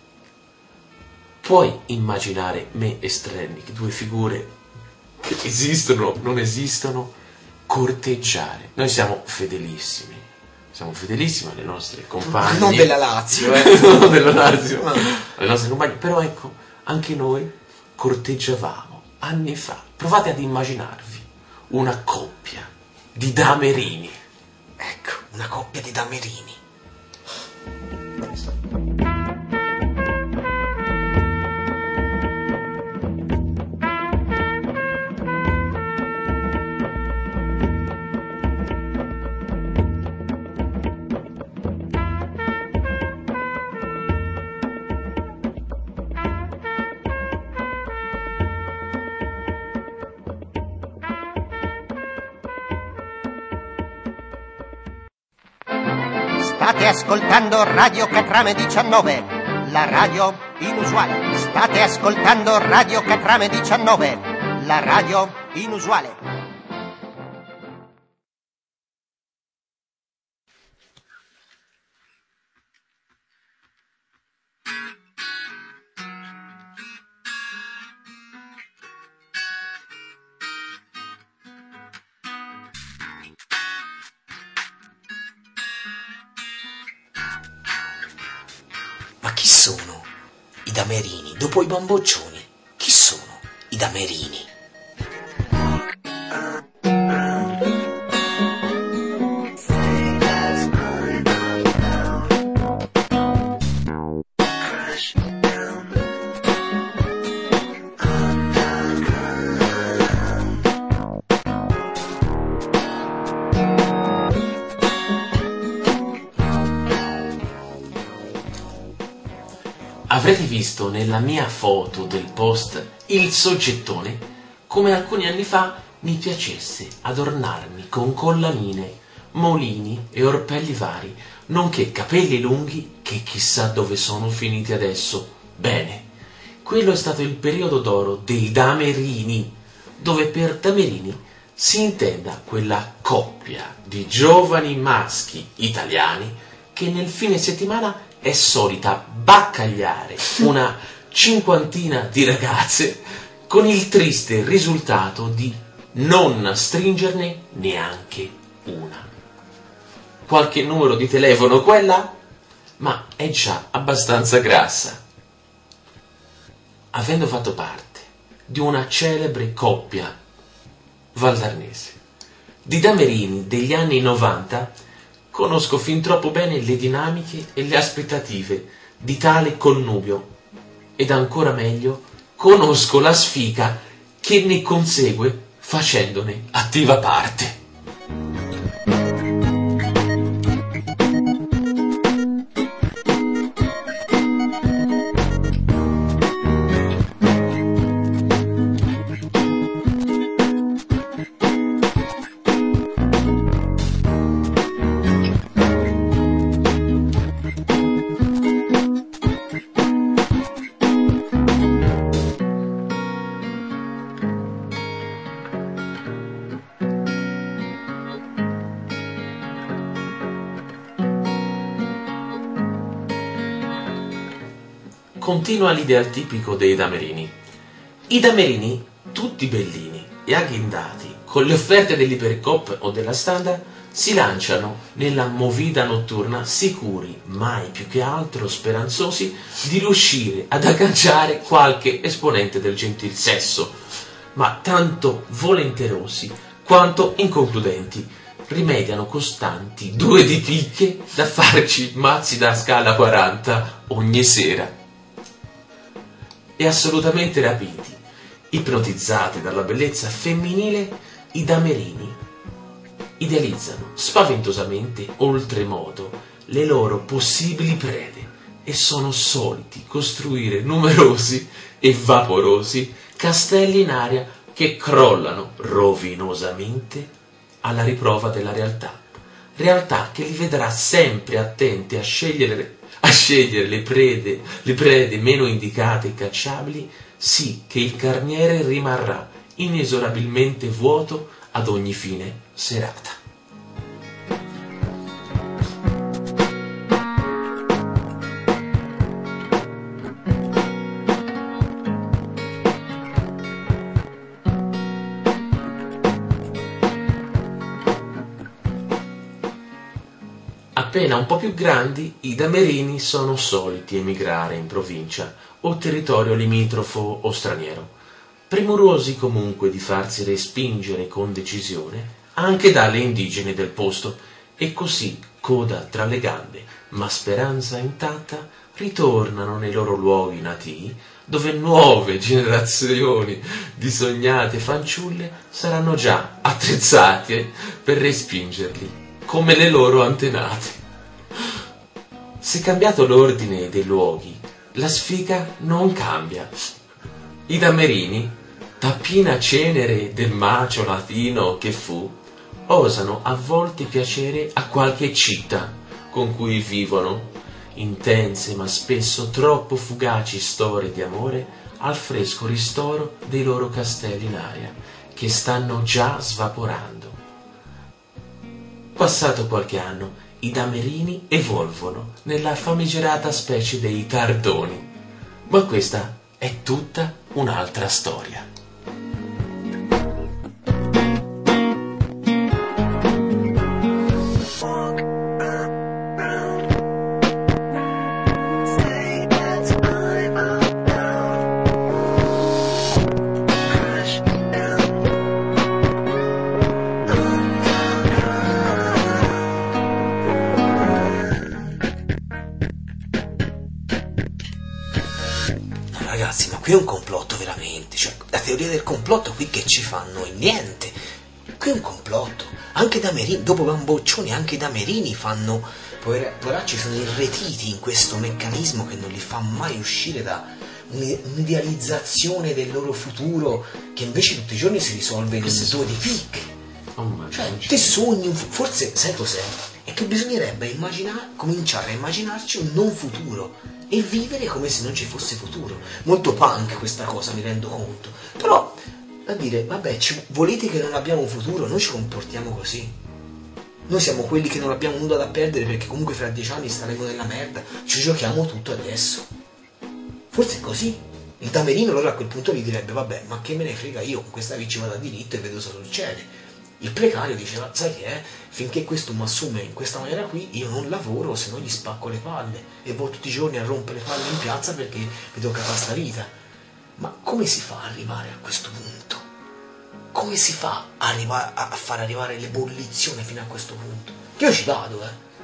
Puoi immaginare me e Strennick, due figure che esistono, non esistono, corteggiare? Noi siamo fedelissimi alle nostre compagne. Non della Lazio, non della Lazio, alle nostre compagne. Però ecco, anche noi corteggiavamo anni fa. Provate ad immaginarvi una coppia di damerini. Ecco, una coppia di damerini. State ascoltando Radio Catrame 19, la radio inusuale. State ascoltando Radio Catrame 19, la radio inusuale. Ma chi sono i damerini? Dopo i bamboccioni, chi sono i damerini? Avrete visto nella mia foto del post il soggettone come alcuni anni fa mi piacesse adornarmi con collanine, molini e orpelli vari, nonché capelli lunghi che chissà dove sono finiti adesso. Bene, quello è stato il periodo d'oro dei damerini, dove per damerini si intenda quella coppia di giovani maschi italiani che nel fine settimana è solita baccagliare una cinquantina di ragazze con il triste risultato di non stringerne neanche una. Qualche numero di telefono qua e là, ma è già abbastanza grassa. Avendo fatto parte di una celebre coppia valdarnese di damerini degli anni 90, conosco fin troppo bene le dinamiche e le aspettative di tale connubio ed ancora meglio conosco la sfiga che ne consegue facendone attiva parte. continua l'ideal tipico dei damerini. I damerini, tutti bellini e agghindati, con le offerte dell'Ipercoop o della Standard, si lanciano nella movida notturna sicuri, mai più che altro speranzosi, di riuscire ad agganciare qualche esponente del gentil sesso, ma tanto volenterosi quanto inconcludenti. Rimediano costanti 2 di picche da farci mazzi da scala 40 ogni sera. E assolutamente rapiti, ipnotizzati dalla bellezza femminile, i damerini idealizzano spaventosamente oltremodo le loro possibili prede e sono soliti costruire numerosi e vaporosi castelli in aria che crollano rovinosamente alla riprova della realtà che li vedrà sempre attenti a scegliere le prede meno indicate e cacciabili, sì che il carniere rimarrà inesorabilmente vuoto ad ogni fine serata. Appena un po' più grandi, i damerini sono soliti emigrare in provincia o territorio limitrofo o straniero, premurosi comunque di farsi respingere con decisione anche dalle indigene del posto, e così, coda tra le gambe, ma speranza intatta, ritornano nei loro luoghi natii, dove nuove generazioni di sognate fanciulle saranno già attrezzate per respingerli, come le loro antenate. Se cambiato l'ordine dei luoghi, la sfiga non cambia. I damerini, tappina cenere del macio latino che fu, osano a volte piacere a qualche città con cui vivono intense ma spesso troppo fugaci storie di amore al fresco ristoro dei loro castelli in aria, che stanno già svaporando. Passato qualche anno, i damerini evolvono nella famigerata specie dei tardoni, ma questa è tutta un'altra storia. Ragazzi, ma qui è un complotto veramente, cioè la teoria del complotto qui che ci fanno? Niente, qui è un complotto. Anche i damerini, dopo Bamboccioni, anche i damerini fanno, poveracci, sono irretiti in questo meccanismo che non li fa mai uscire da un'idealizzazione del loro futuro, che invece tutti i giorni si risolve in un 2 di picche. Cioè, te sogni, forse, sai cos'è? È che bisognerebbe cominciare a immaginarci un non futuro e vivere come se non ci fosse futuro. Molto punk questa cosa, mi rendo conto, però da dire, vabbè, volete che non abbiamo un futuro, noi ci comportiamo così, noi siamo quelli che non abbiamo nulla da perdere perché comunque fra 10 anni staremo nella merda, ci giochiamo tutto adesso. Forse è così. Il damerino allora a quel punto gli direbbe, vabbè, ma che me ne frega, io con questa vita ci vado a diritto e vedo cosa succede. Il precario diceva, sai che è? Finché questo mi assume in questa maniera qui, io non lavoro, se no gli spacco le palle e vado tutti i giorni a rompere le palle in piazza perché mi tocca fare sta vita. Ma come si fa ad arrivare a questo punto? Come si fa a far arrivare l'ebollizione fino a questo punto? Io ci vado,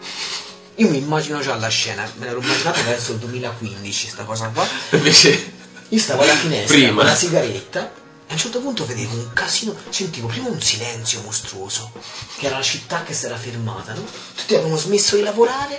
Io mi immagino già la scena, me l'ero immaginata verso il 2015, sta cosa qua. Invece io stavo alla finestra prima, con la sigaretta, e a un certo punto vedevo un casino, sentivo prima un silenzio mostruoso, che era la città che si era fermata, no? Tutti avevano smesso di lavorare,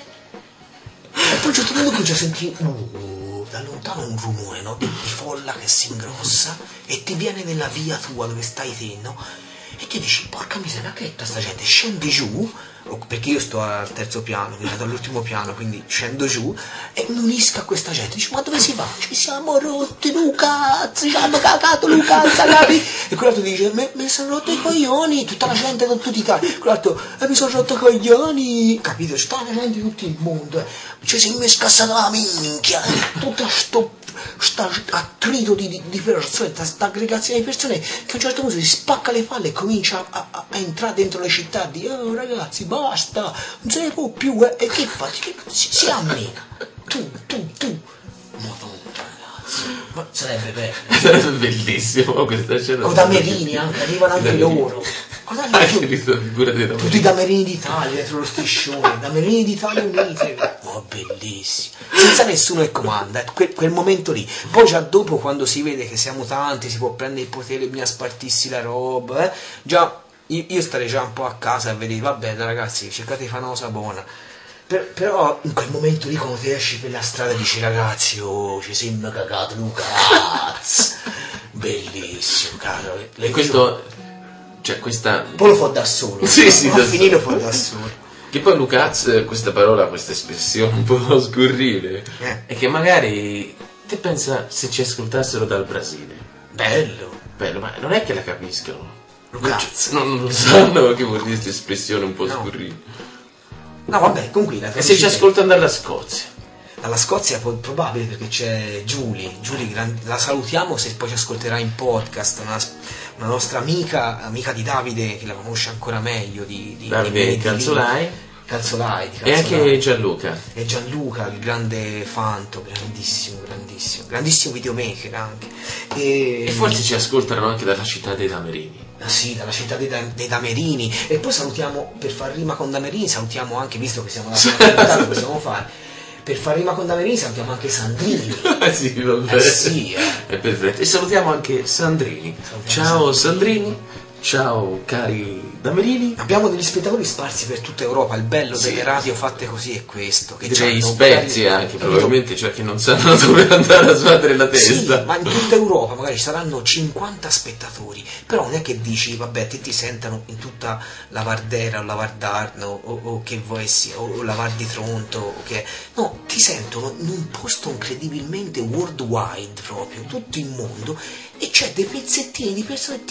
e poi a un certo punto comincia a sentire da lontano un rumore, no? Di folla che si ingrossa e ti viene nella via tua dove stai te, no? E ti dici, porca miseria, che è sta gente? Scendi giù, perché io sto al terzo piano, io vado all'ultimo piano, quindi scendo giù e mi unisco a questa gente. Dici, ma dove si va? Ci siamo rotti, Luca, ci hanno cagato, Luca, capi? E quell'altro dice, mi sono rotto i coglioni, tutta la gente da tutti i Italia. Quell'altro, mi sono rotto i coglioni, capito? C'è tutta la gente di tutto il mondo, ci si è scassata la minchia, tutto sto attrito di persone, sta aggregazione di persone che a un certo punto si spacca le palle e comincia a entrare dentro le città di oh ragazzi basta, non se ne può più e che fa? Si ammena tu Madonna ragazzi, ma sarebbe bello, Sarebbe bellissimo questa scena. con Damerini anche, arrivano anche loro. Anche lì sono figure dei Tutti i Damerini d'Italia dietro lo striscione, Damerini d'Italia uniti, oh bellissimo, senza nessuno che comanda, quel momento lì. Poi già dopo, quando si vede che siamo tanti, si può prendere il potere, bisogna spartirsi la roba, già io starei già un po' a casa a vedere, vabbè ragazzi, cercate di fare una cosa buona. Però in quel momento lì, quando ti esci per la strada, dici ragazzi, oh ci siamo cagato Luca, bellissimo caro. E questo, cioè questa, poi lo fa da solo, sì, a finire lo fa da solo. che poi Lucaz, questa parola, questa espressione un po' scurrile, è che magari te pensa se ci ascoltassero dal Brasile, Bello, ma non è che la capiscono, Lucaz. non lo sanno che vuol dire questa espressione un po' No. scurrile. No vabbè, comunque E se ci ascoltano dalla Scozia? dalla Scozia è probabile, perché c'è Giulia, la salutiamo se poi ci ascolterà in podcast, una nostra amica di Davide, che la conosce ancora meglio di Davide Calzolai e anche Gianluca. E Gianluca, il grande fanto, grandissimo videomaker anche. E forse ci ascoltano anche dalla città dei Damerini. Ah sì, dalla città dei Damerini. E poi salutiamo, per far rima con Damerini, salutiamo anche, visto che siamo alla prima puntata, lo possiamo fare, per far rima con Damerini salutiamo anche Sandrini. Sì, vabbè. Sì, È perfetto. E salutiamo anche Sandrini. Ciao Sandrini, ciao cari Damerini. Abbiamo degli spettatori sparsi per tutta Europa, il bello Sì. delle radio fatte così è questo. Che Direi c'hanno spersi magari- anche, probabilmente, cioè che non sanno dove andare a sbattere la Sì, testa. ma in tutta Europa magari ci saranno 50 spettatori, però non è che dici vabbè ti sentano in tutta la Vardera o la Vardarno o che vuoi sia, o la Val di Tronto o che no, ti sentono in un posto incredibilmente worldwide, proprio tutto il mondo, e c'è dei pezzettini di persone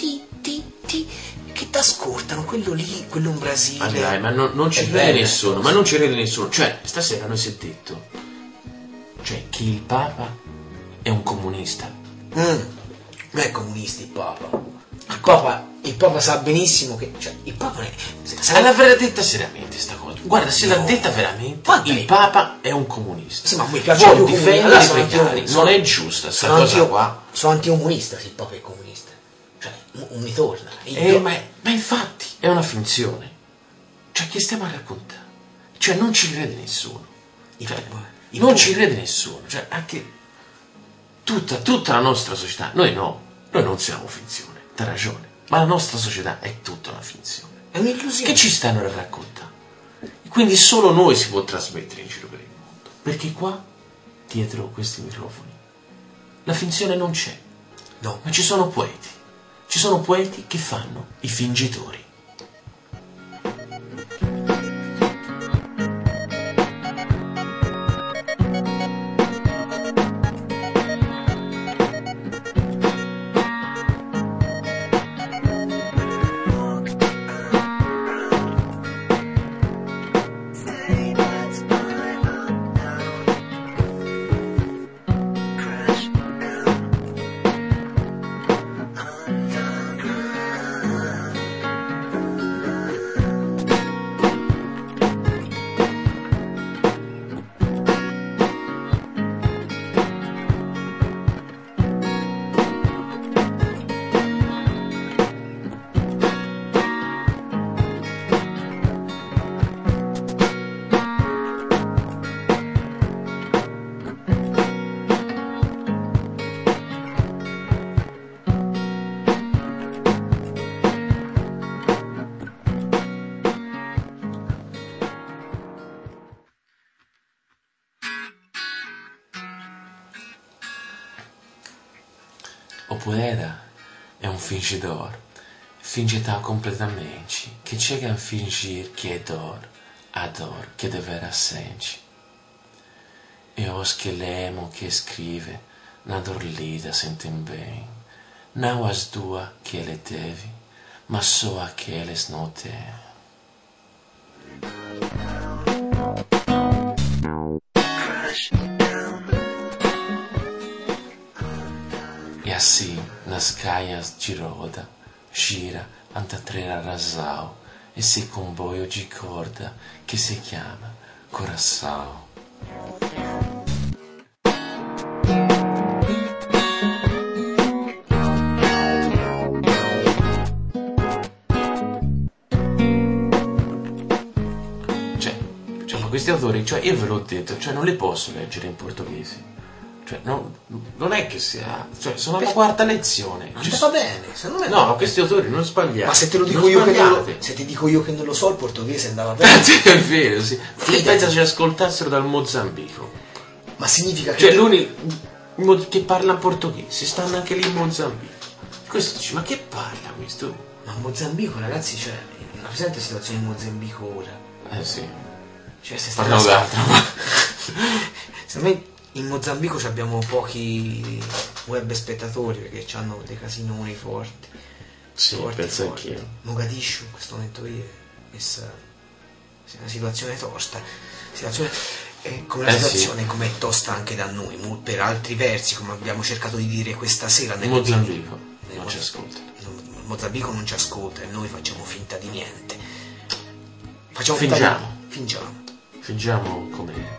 che ti ascoltano, quello lì, quello in Brasile. Ma dai, ma non ci È crede bella nessuno, cosa. ma non ci crede nessuno. Cioè, stasera noi si è detto, cioè, che il Papa è un comunista. Non è comunista il Papa. Il Papa sa benissimo che, cioè, il Papa è, Se l'ha detta seriamente sta cosa. Guarda, se l'ha No. detta veramente, Quanti? il Papa è un comunista. Sì, ma mi piace Vuole più comunista. difendere Allora i sono precari. anch'io- Non è giusta sta sono cosa anch'io- qua. Sono anticomunista se il Papa è comunista. Cioè, mi torna. Io- Ma infatti è una finzione. Cioè, che stiamo a raccontare? Cioè, non ci crede nessuno. il Cioè, Papa- non ci crede nessuno. Cioè, anche tutta la nostra società. Noi non siamo finzione, t'ha ragione. Ma la nostra società è tutta una finzione. È un'illusione. Che ci stanno a raccontare? E quindi solo noi si può trasmettere in giro per il mondo. Perché qua, dietro questi microfoni, la finzione non c'è. No. Ma ci sono poeti. Ci sono poeti che fanno i fingitori. O poeta è un fingidor finge tal completamente que chega a fingir que é a dor que de veras sente. E os que lemo que escrive na dor lida sentem bem, não as duas que ele teve, mas só aqueles não têm. E assim, nas caias de roda, gira antatrera rasal esse comboio de corda que se chiama coração. Questi autori, cioè io ve l'ho detto, cioè non li posso leggere in portoghese, cioè non è che sia, cioè sono alla quarta lezione. Ma va bene, secondo me no, questi autori non sbagliate. Ma se te lo dico io che non lo, se ti dico io che non lo so, il portoghese andava bene. È vero, sì. Che pensa ci ascoltassero dal Mozambico? Ma significa che cioè l'unico che parla portoghese, stanno anche lì in Mozambico. Questo dice, ma che parla questo? Ma Mozambico, ragazzi, cioè, la presente situazione in Mozambico ora. Sì. Cioè, se parliamo d'altro. Secondo me in Mozambico abbiamo pochi web spettatori perché hanno dei casinoni forti. Sì, penso anch'io. Mogadiscio in questo momento è messa in una situazione tosta. Come una situazione come è tosta anche da noi, per altri versi, come abbiamo cercato di dire questa sera. In Mozambico non ci ascolta. In Mozambico non ci ascolta e noi facciamo finta di niente. Fingiamo come...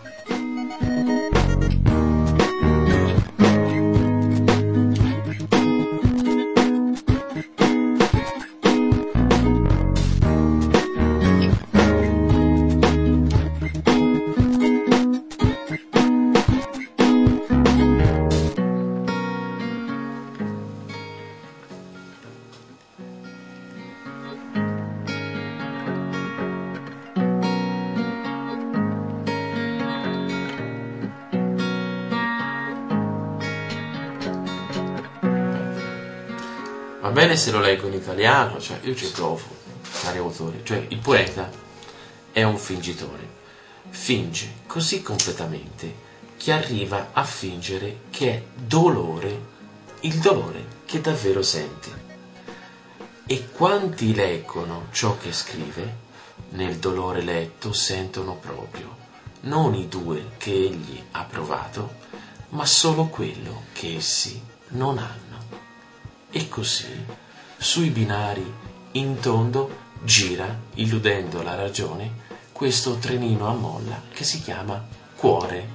Va bene se lo leggo in italiano, cioè io ci provo, cari autori, cioè il poeta è un fingitore, finge così completamente che arriva a fingere che è dolore, il dolore che davvero sente. E quanti leggono ciò che scrive, nel dolore letto sentono proprio, non i due che egli ha provato, ma solo quello che essi non hanno. E così, sui binari in tondo, gira, illudendo la ragione, questo trenino a molla che si chiama cuore.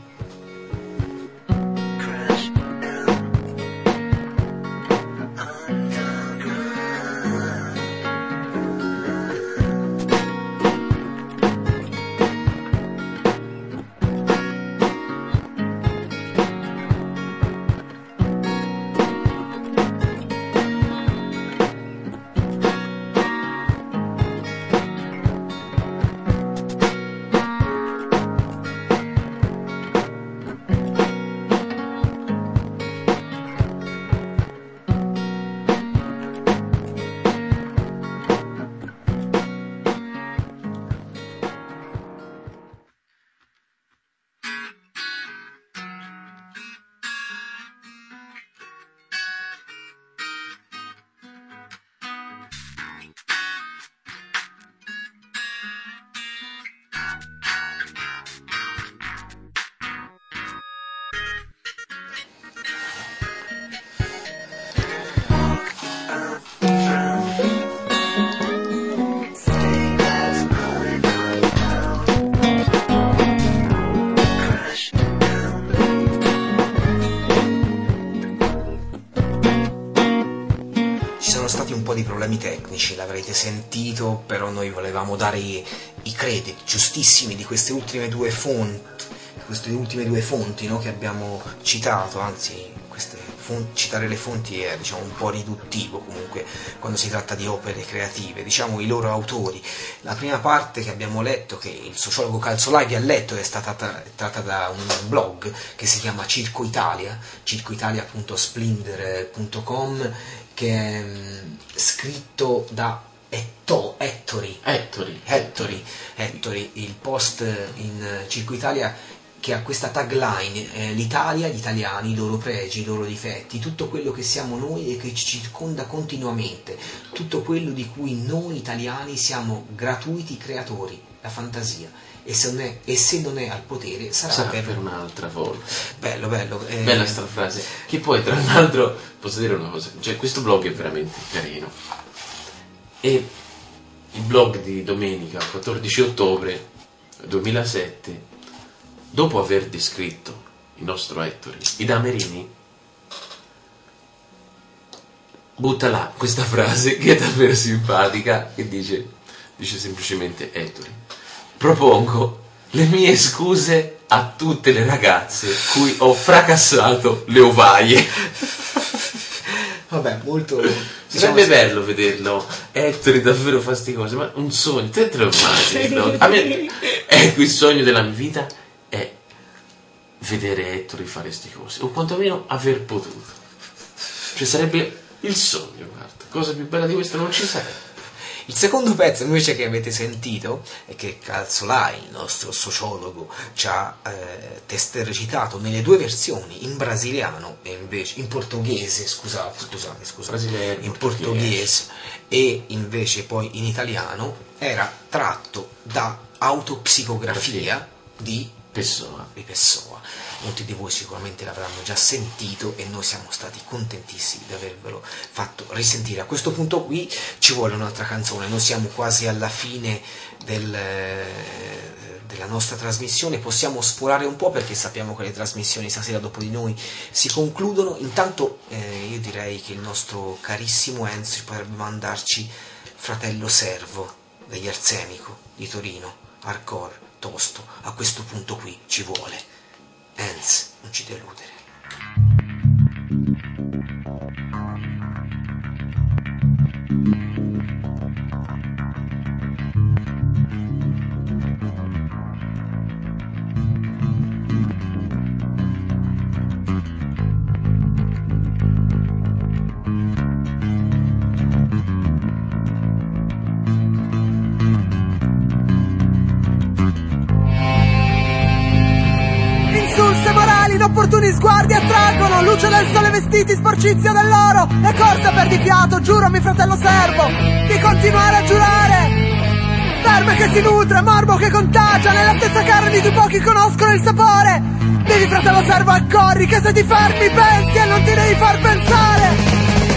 Di problemi tecnici, l'avrete sentito, però noi volevamo dare i crediti giustissimi di queste ultime due fonti, no, che abbiamo citato, anzi citare le fonti è un po' riduttivo comunque quando si tratta di opere creative, i loro autori. La prima parte che abbiamo letto, che il sociologo Calzolai vi ha letto, è stata tratta da un blog che si chiama Circo Italia, circoitalia.splendor.com, che è scritto da Ettori, il post in Circo Italia, che ha questa tagline: l'Italia, gli italiani, i loro pregi, i loro difetti, tutto quello che siamo noi e che ci circonda continuamente, tutto quello di cui noi italiani siamo gratuiti creatori, la fantasia, e se non è al potere sarà per un'altra volta. Bello. Bella sta frase, che poi tra l'altro posso dire una cosa, cioè questo blog è veramente carino, e il blog di domenica 14 ottobre 2007, dopo aver descritto il nostro Ettori, i Damerini, butta là questa frase che è davvero simpatica, e dice semplicemente: Ettori, propongo le mie scuse a tutte le ragazze cui ho fracassato le ovaie. Vabbè, molto... Sarebbe bello vederlo, Ettori davvero fa sti cose, ma un sogno, te lo immagini, no? A me, ecco, il sogno della mia vita è vedere Ettori fare sti cose, o quantomeno aver potuto. Cioè sarebbe il sogno, guarda, cosa più bella di questa non ci sarebbe. Il secondo pezzo invece che avete sentito, e che Calzolai, il nostro sociologo, ci ha recitato nelle due versioni, in brasiliano e invece in portoghese, scusate, in portoghese e invece poi in italiano, era tratto da Autopsicografia di Pessoa. Molti di voi sicuramente l'avranno già sentito e noi siamo stati contentissimi di avervelo fatto risentire. A questo punto qui ci vuole un'altra canzone, noi siamo quasi alla fine della nostra trasmissione, possiamo sforare un po' perché sappiamo che le trasmissioni stasera dopo di noi si concludono. Intanto io direi che il nostro carissimo Enzo potrebbe mandarci Fratello Servo degli Arsenico di Torino, hardcore, tosto. A questo punto qui ci vuole. Enz, non ci deludere. Inopportuni sguardi attraggono, luce del sole, vestiti, sporcizio dell'oro, e corsa per di fiato, giurami fratello servo, di continuare a giurare. Verme che si nutre, morbo che contagia, nella stessa carne di cui pochi conoscono il sapore. Devi fratello servo accorri, che se ti fermi pensi e non ti devi far pensare.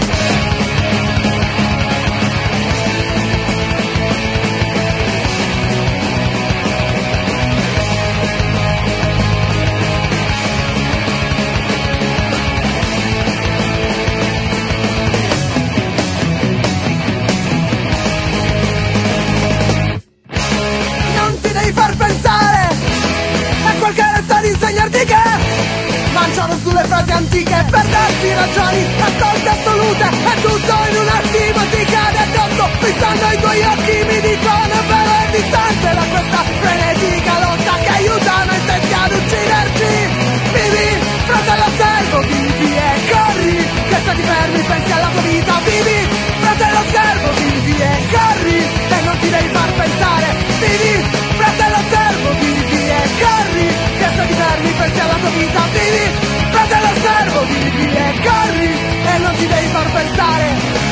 Lanciano sulle frasi antiche per darti ragioni assolte assolute, e tutto in un attimo ti cade addosso, fissando i tuoi occhi mi dicono vero e distante da questa frenetica lotta che aiuta noi stessi ad ucciderci. Vivi, fratello servo, vivi e corri, che se ti fermi pensi alla tua vita. Vivi, fratello servo, vivi e corri, e non ti devi far pensare. Vivi, fratello servo, vivi e corri, che se ti fermi pensi alla tua vita. Vivi, fratello servo, vivi e corri, e non ti devi far pensare.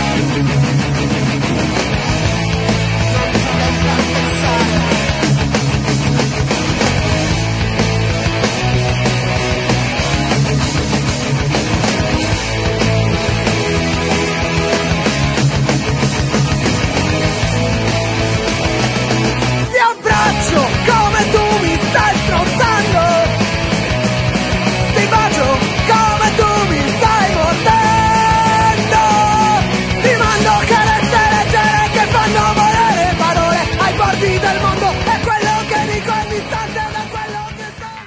Ti abbraccio come tu mi stai strozzando, ti bacio come tu mi stai mordendo, ti mando carezze leggere che fanno volare parole ai bordi del mondo, e quello che dico è distante da quello che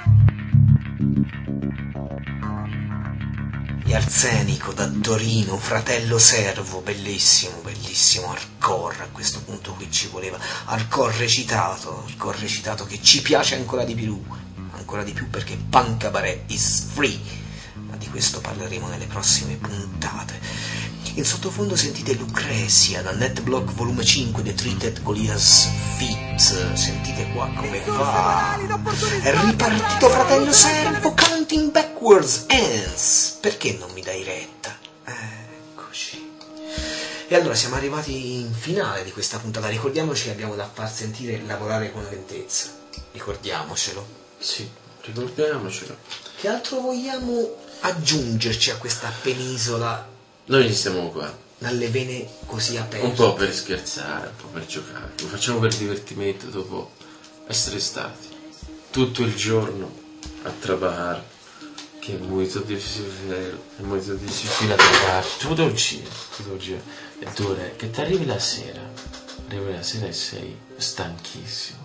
sono. Gli Arsenico da Torino, Fratello Servo, bellissimo, bellissimo, hardcore. A questo punto qui ci voleva hardcore recitato che ci piace ancora di più perché Punk Cabaret is free, ma di questo parleremo nelle prossime puntate. In sottofondo sentite Lucrezia da NetBlock volume 5 The Treated Goliath's Feet. Sentite qua come va. È ripartito fratello servo, counting backwards ends. Perché non mi dai retta? Eccoci. E allora siamo arrivati in finale di questa puntata. Ricordiamoci che abbiamo da far sentire lavorare con lentezza. Ricordiamocelo. Sì, ricordiamocelo. Che altro vogliamo aggiungerci a questa penisola Noi ci siamo qua. dalle vene così aperte? Un po' per scherzare, un po' per giocare. Lo facciamo per divertimento dopo essere stati tutto il giorno a trabalhar. Che é muito difícil, è molto difficile a trovare tutto il giorno. E tu che ti arrivi la sera e sei stanchissimo.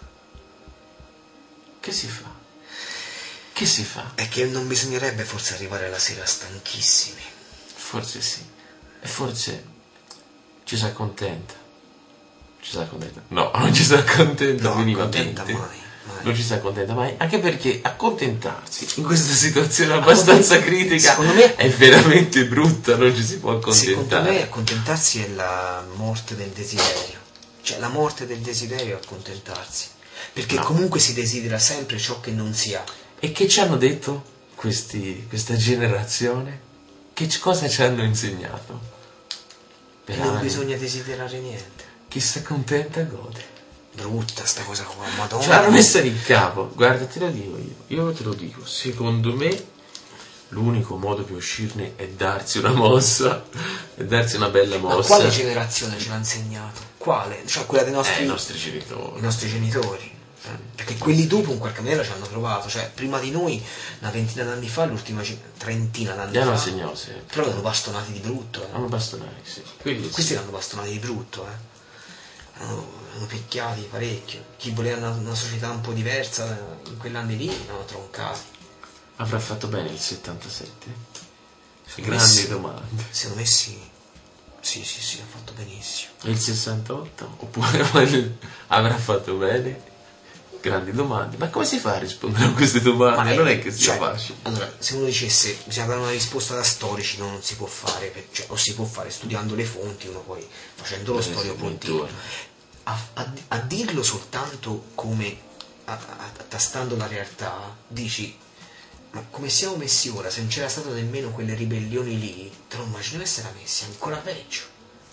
Che si fa? Che si fa? È che non bisognerebbe forse arrivare la sera stanchissimi. Forse sì. E forse ci si accontenta. Ci si accontenta? No, non ci si accontenta No, minimamente. accontenta mai. Non ci si accontenta mai, anche perché accontentarsi in questa situazione abbastanza critica secondo me è veramente brutta, non ci si può Secondo accontentare. me accontentarsi è la morte del desiderio. Cioè la morte del desiderio è accontentarsi. Perché No. comunque si desidera sempre ciò che non si ha. E che ci hanno detto questa generazione? Cosa ci hanno insegnato? E Per non anni. bisogna desiderare niente. Chi sta contenta gode. Brutta sta cosa qua, madonna. Ce l'hanno messa in capo. Guarda, te lo dico io te lo dico. Secondo me l'unico modo per uscirne è darsi una mossa, è darsi una bella Ma mossa. quale generazione ce l'ha insegnato? Quale? Cioè quella dei nostri, I nostri genitori. i nostri genitori. Perché quelli dopo in qualche maniera ci hanno provato. Cioè prima di noi, una ventina d'anni fa, l'ultima trentina d'anni Gli hanno fa. insegnato sempre. Però l'hanno bastonati di brutto. Hanno bastonati, sì. Quelli Questi sì. l'hanno bastonati di brutto, hanno picchiati parecchio. Chi voleva una società un po' diversa in quell'anni lì l'hanno troncati. Avrà fatto bene il 77? Secondo me Grandi sì. domande. Secondo me sì. Sì, ha fatto benissimo. E il 68? Oppure avrà fatto bene? Grandi domande. Ma come si fa a rispondere a queste domande? Non è che sia facile. Allora, se uno dicesse bisogna dare una risposta da storici, non si può fare, cioè, o si può fare studiando le fonti, uno poi facendo lo storio può dirlo. A dirlo soltanto come tastando la realtà, dici, ma come siamo messi ora, se non c'era stato nemmeno quelle ribellioni lì, te lo immagini essere messi ancora peggio.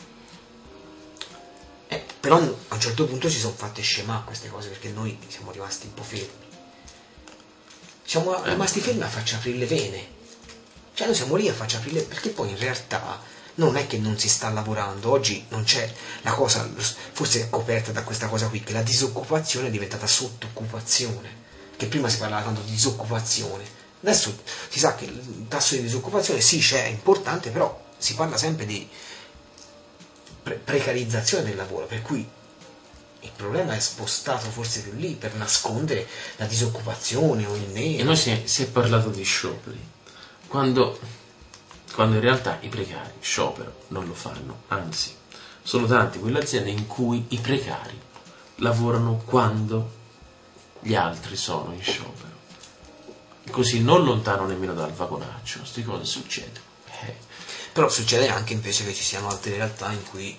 Però a un certo punto si sono fatte scemà queste cose, perché noi siamo rimasti un po' fermi. Siamo rimasti fermi a farci aprire le vene. Cioè noi siamo lì a farci aprire le vene, perché poi in realtà non è che non si sta lavorando. Oggi non c'è la cosa, forse è coperta da questa cosa qui, che la disoccupazione è diventata sottoccupazione. Che prima si parlava tanto di disoccupazione. Adesso si sa che il tasso di disoccupazione sì c'è, è importante, però si parla sempre di precarizzazione del lavoro, per cui il problema è spostato forse più lì per nascondere la disoccupazione o il nero. E noi si è parlato di scioperi quando in realtà i precari sciopero non lo fanno, anzi sono tante quelle aziende in cui i precari lavorano quando gli altri sono in sciopero, così non lontano nemmeno dal vagonaccio. Queste cose succedono. Però succede anche invece che ci siano altre realtà in cui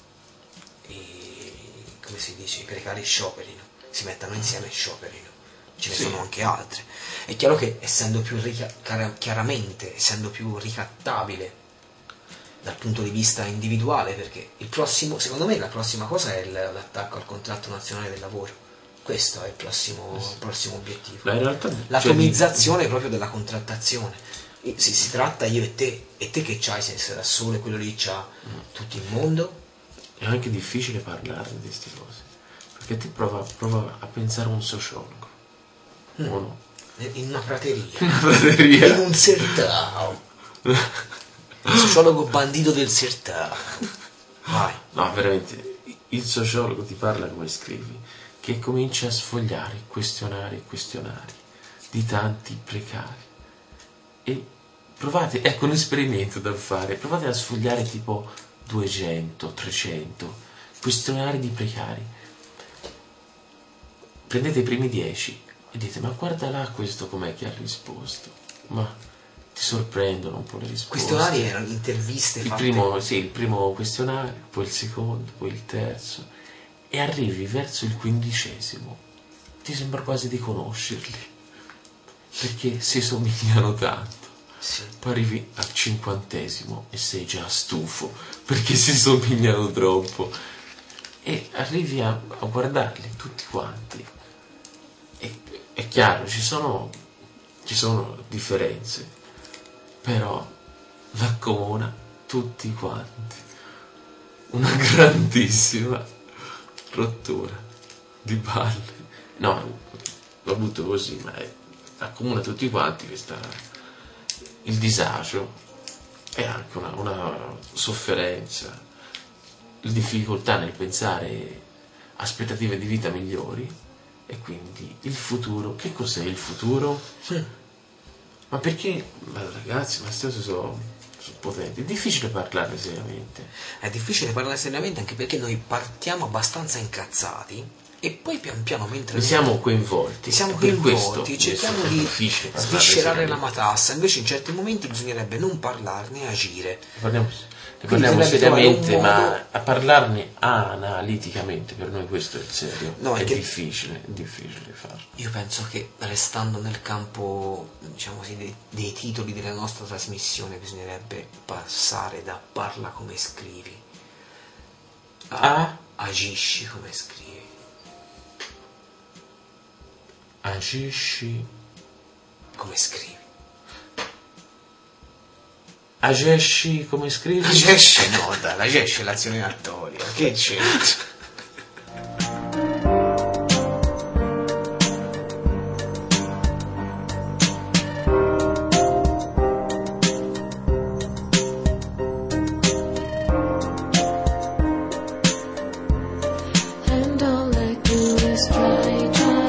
come si dice, i precari scioperino, si mettano insieme e scioperino. Ce ne sono anche altre. È chiaro che essendo più chiaramente, essendo più ricattabile dal punto di vista individuale, perché secondo me la prossima cosa è l'attacco al contratto nazionale del lavoro. Questo è il prossimo obiettivo. Ma in realtà L'atomizzazione proprio della contrattazione. Si tratta io e te che c'hai senza da sole, quello lì c'ha tutto il mondo. è anche difficile parlare di queste cose, perché ti prova a pensare a un sociologo o no? In una prateria, prateria. in un sertao, il sociologo bandito del sertao. Vai. No, veramente, il sociologo ti parla come scrivi, che comincia a sfogliare questionari di tanti precari, e provate, ecco un esperimento da fare, provate a sfogliare tipo 200, 300 questionari di precari, prendete i primi 10 e dite: ma guarda là questo com'è che ha risposto, ma ti sorprendono un po' le risposte. Questionari erano interviste Il fatte. primo questionario, poi il secondo, poi il terzo, e arrivi verso il 15°, ti sembra quasi di conoscerli, perché si somigliano tanto. Sì. Poi arrivi al 50° e sei già stufo, perché si somigliano troppo. E arrivi a guardarli tutti quanti. E è chiaro, ci sono differenze, però l'accomuna tutti quanti una grandissima rottura di balle. No, lo butto così, ma accomuna tutti quanti il disagio e anche una sofferenza, la difficoltà nel pensare aspettative di vita migliori, e quindi il futuro. Che cos'è il futuro? Ma perché? Ma ragazzi, ma queste cose sono potenti. È difficile parlarne seriamente. È difficile parlare seriamente anche perché noi partiamo abbastanza incazzati e poi pian piano mentre Siamo coinvolti. Per questo cerchiamo è di difficile parlarne sviscerare la seriamente. matassa, invece in certi momenti bisognerebbe non parlarne e agire. Ne parliamo dovrebbe seriamente, trovare un ma modo- a parlarne analiticamente per noi questo è il serio. No, è che- difficile farlo. Io penso che restando nel campo, diciamo così, dei titoli della nostra trasmissione bisognerebbe passare da parla come scrivi a agisci come scrivi. Agisci. Come scrivi. Agesci come scrivi? Agisci no, dai, agisci è l'azione attoria. Che c'è? And all I do is try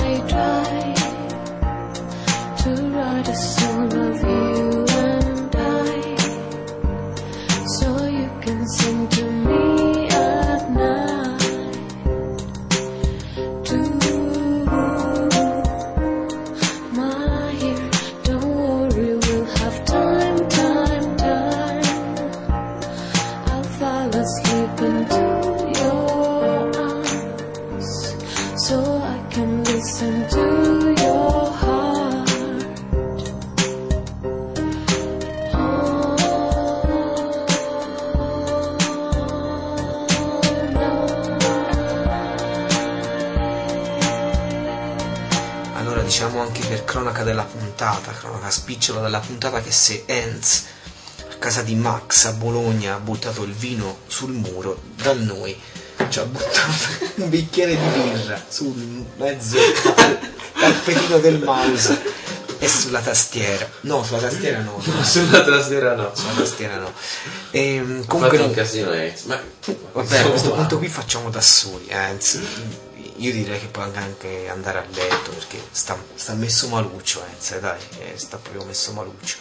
to write a song of you and I, so you can sing to me at night. To my ear, don't worry, we'll have time. I'll fall asleep into your arms, so I can listen to your heart. Allora diciamo anche per cronaca della puntata, cronaca spicciola della puntata, che se Enz a casa di Max a Bologna ha buttato il vino sul muro, da noi ci ha buttato un bicchiere di birra sul mezzo tappetino del mouse e sulla tastiera. No, sulla tastiera no. Sulla tastiera no. Sulla tastiera no. Ho Comunque fatto un casino, ma vabbè, a questo punto qui facciamo da soli, anzi io direi che puoi anche andare a letto perché sta messo maluccio, dai, sta proprio messo maluccio.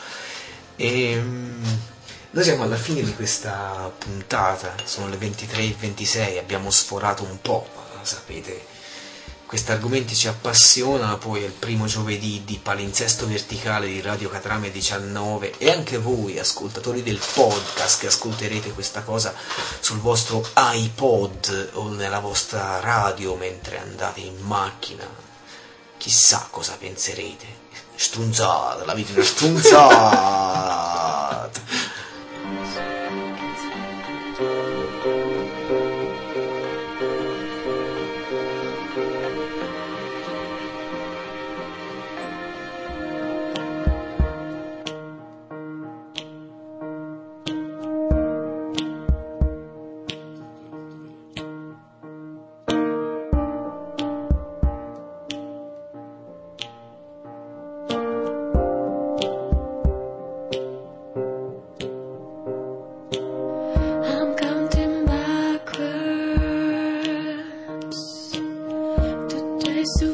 Noi siamo alla fine di questa puntata, sono le 23:26, abbiamo sforato un po', sapete, questi argomenti ci appassionano, poi è il primo giovedì di palinsesto verticale di Radio Catrame 19 e anche voi ascoltatori del podcast che ascolterete questa cosa sul vostro iPod o nella vostra radio mentre andate in macchina, chissà cosa penserete. Strunzata, la vita è una strunzata. I'm counting backwards to days to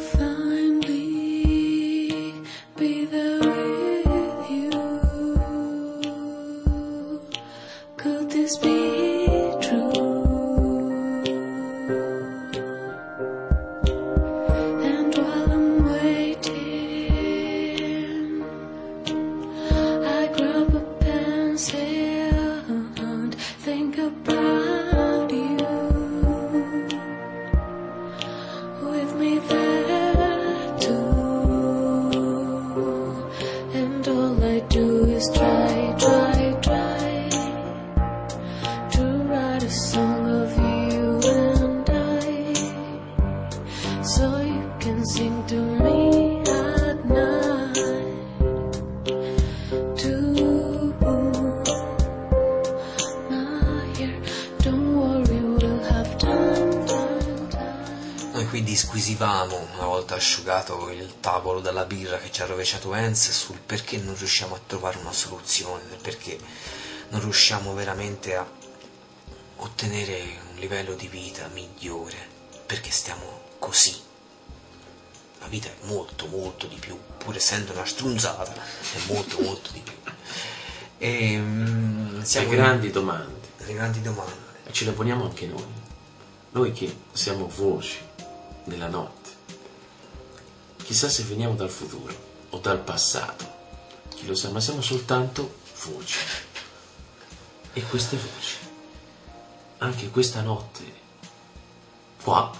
finally be there with you. Could this be true? And while I'm waiting, I grab so you can sing to me at night. Don't worry, we'll have time. Noi qui disquisivamo, una volta asciugato il tavolo dalla birra che ci ha rovesciato Hans, sul perché non riusciamo a trovare una soluzione, del perché non riusciamo veramente a ottenere un livello di vita migliore, perché stiamo così. La vita è molto, molto di più, pur essendo una strunzata, è molto, molto di più. E siamo Le grandi domande. le grandi domande. E ce le poniamo anche noi. Noi che siamo voci nella notte. Chissà se veniamo dal futuro o dal passato. Chi lo sa, ma siamo soltanto voci. E queste voci, anche questa notte qua,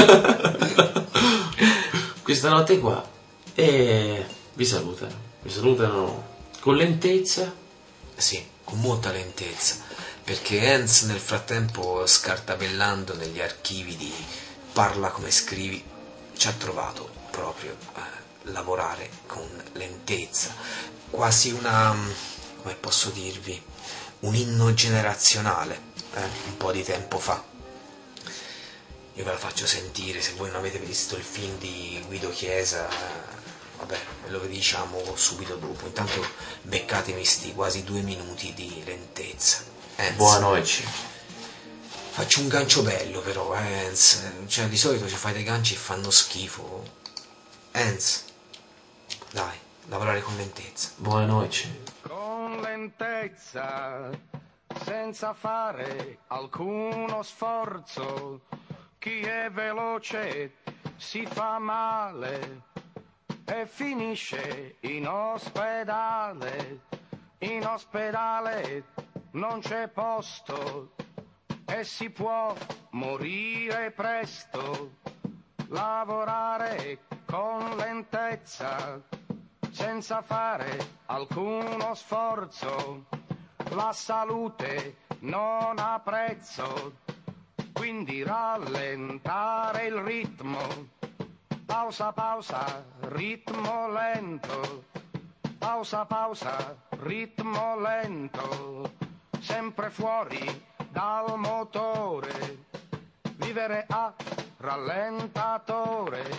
questa notte qua, e vi salutano con lentezza. Sì, con molta lentezza, perché Hans nel frattempo, scartabellando negli archivi di Parla come scrivi, ci ha trovato proprio a lavorare con lentezza, quasi una, come posso dirvi, un inno generazionale, un po' di tempo fa. Io ve la faccio sentire, se voi non avete visto il film di Guido Chiesa, vabbè, ve lo diciamo subito dopo. Intanto beccatemi sti quasi 2 minuti di lentezza. Buona notte. Faccio un gancio bello però, Hans. Cioè, di solito ci fai dei ganci e fanno schifo. Hans, dai, lavorare con lentezza. Buona notte. Con lentezza, senza fare alcuno sforzo. Chi è veloce si fa male e finisce in ospedale. In ospedale non c'è posto e si può morire presto. Lavorare con lentezza, senza fare alcuno sforzo. La salute non ha prezzo, quindi rallentare il ritmo. Pausa, pausa, ritmo lento. Pausa, pausa, ritmo lento. Sempre fuori dal motore. Vivere a rallentatore.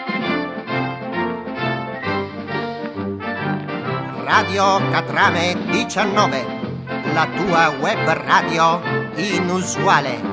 Radio Catrame 19, la tua web radio inusuale.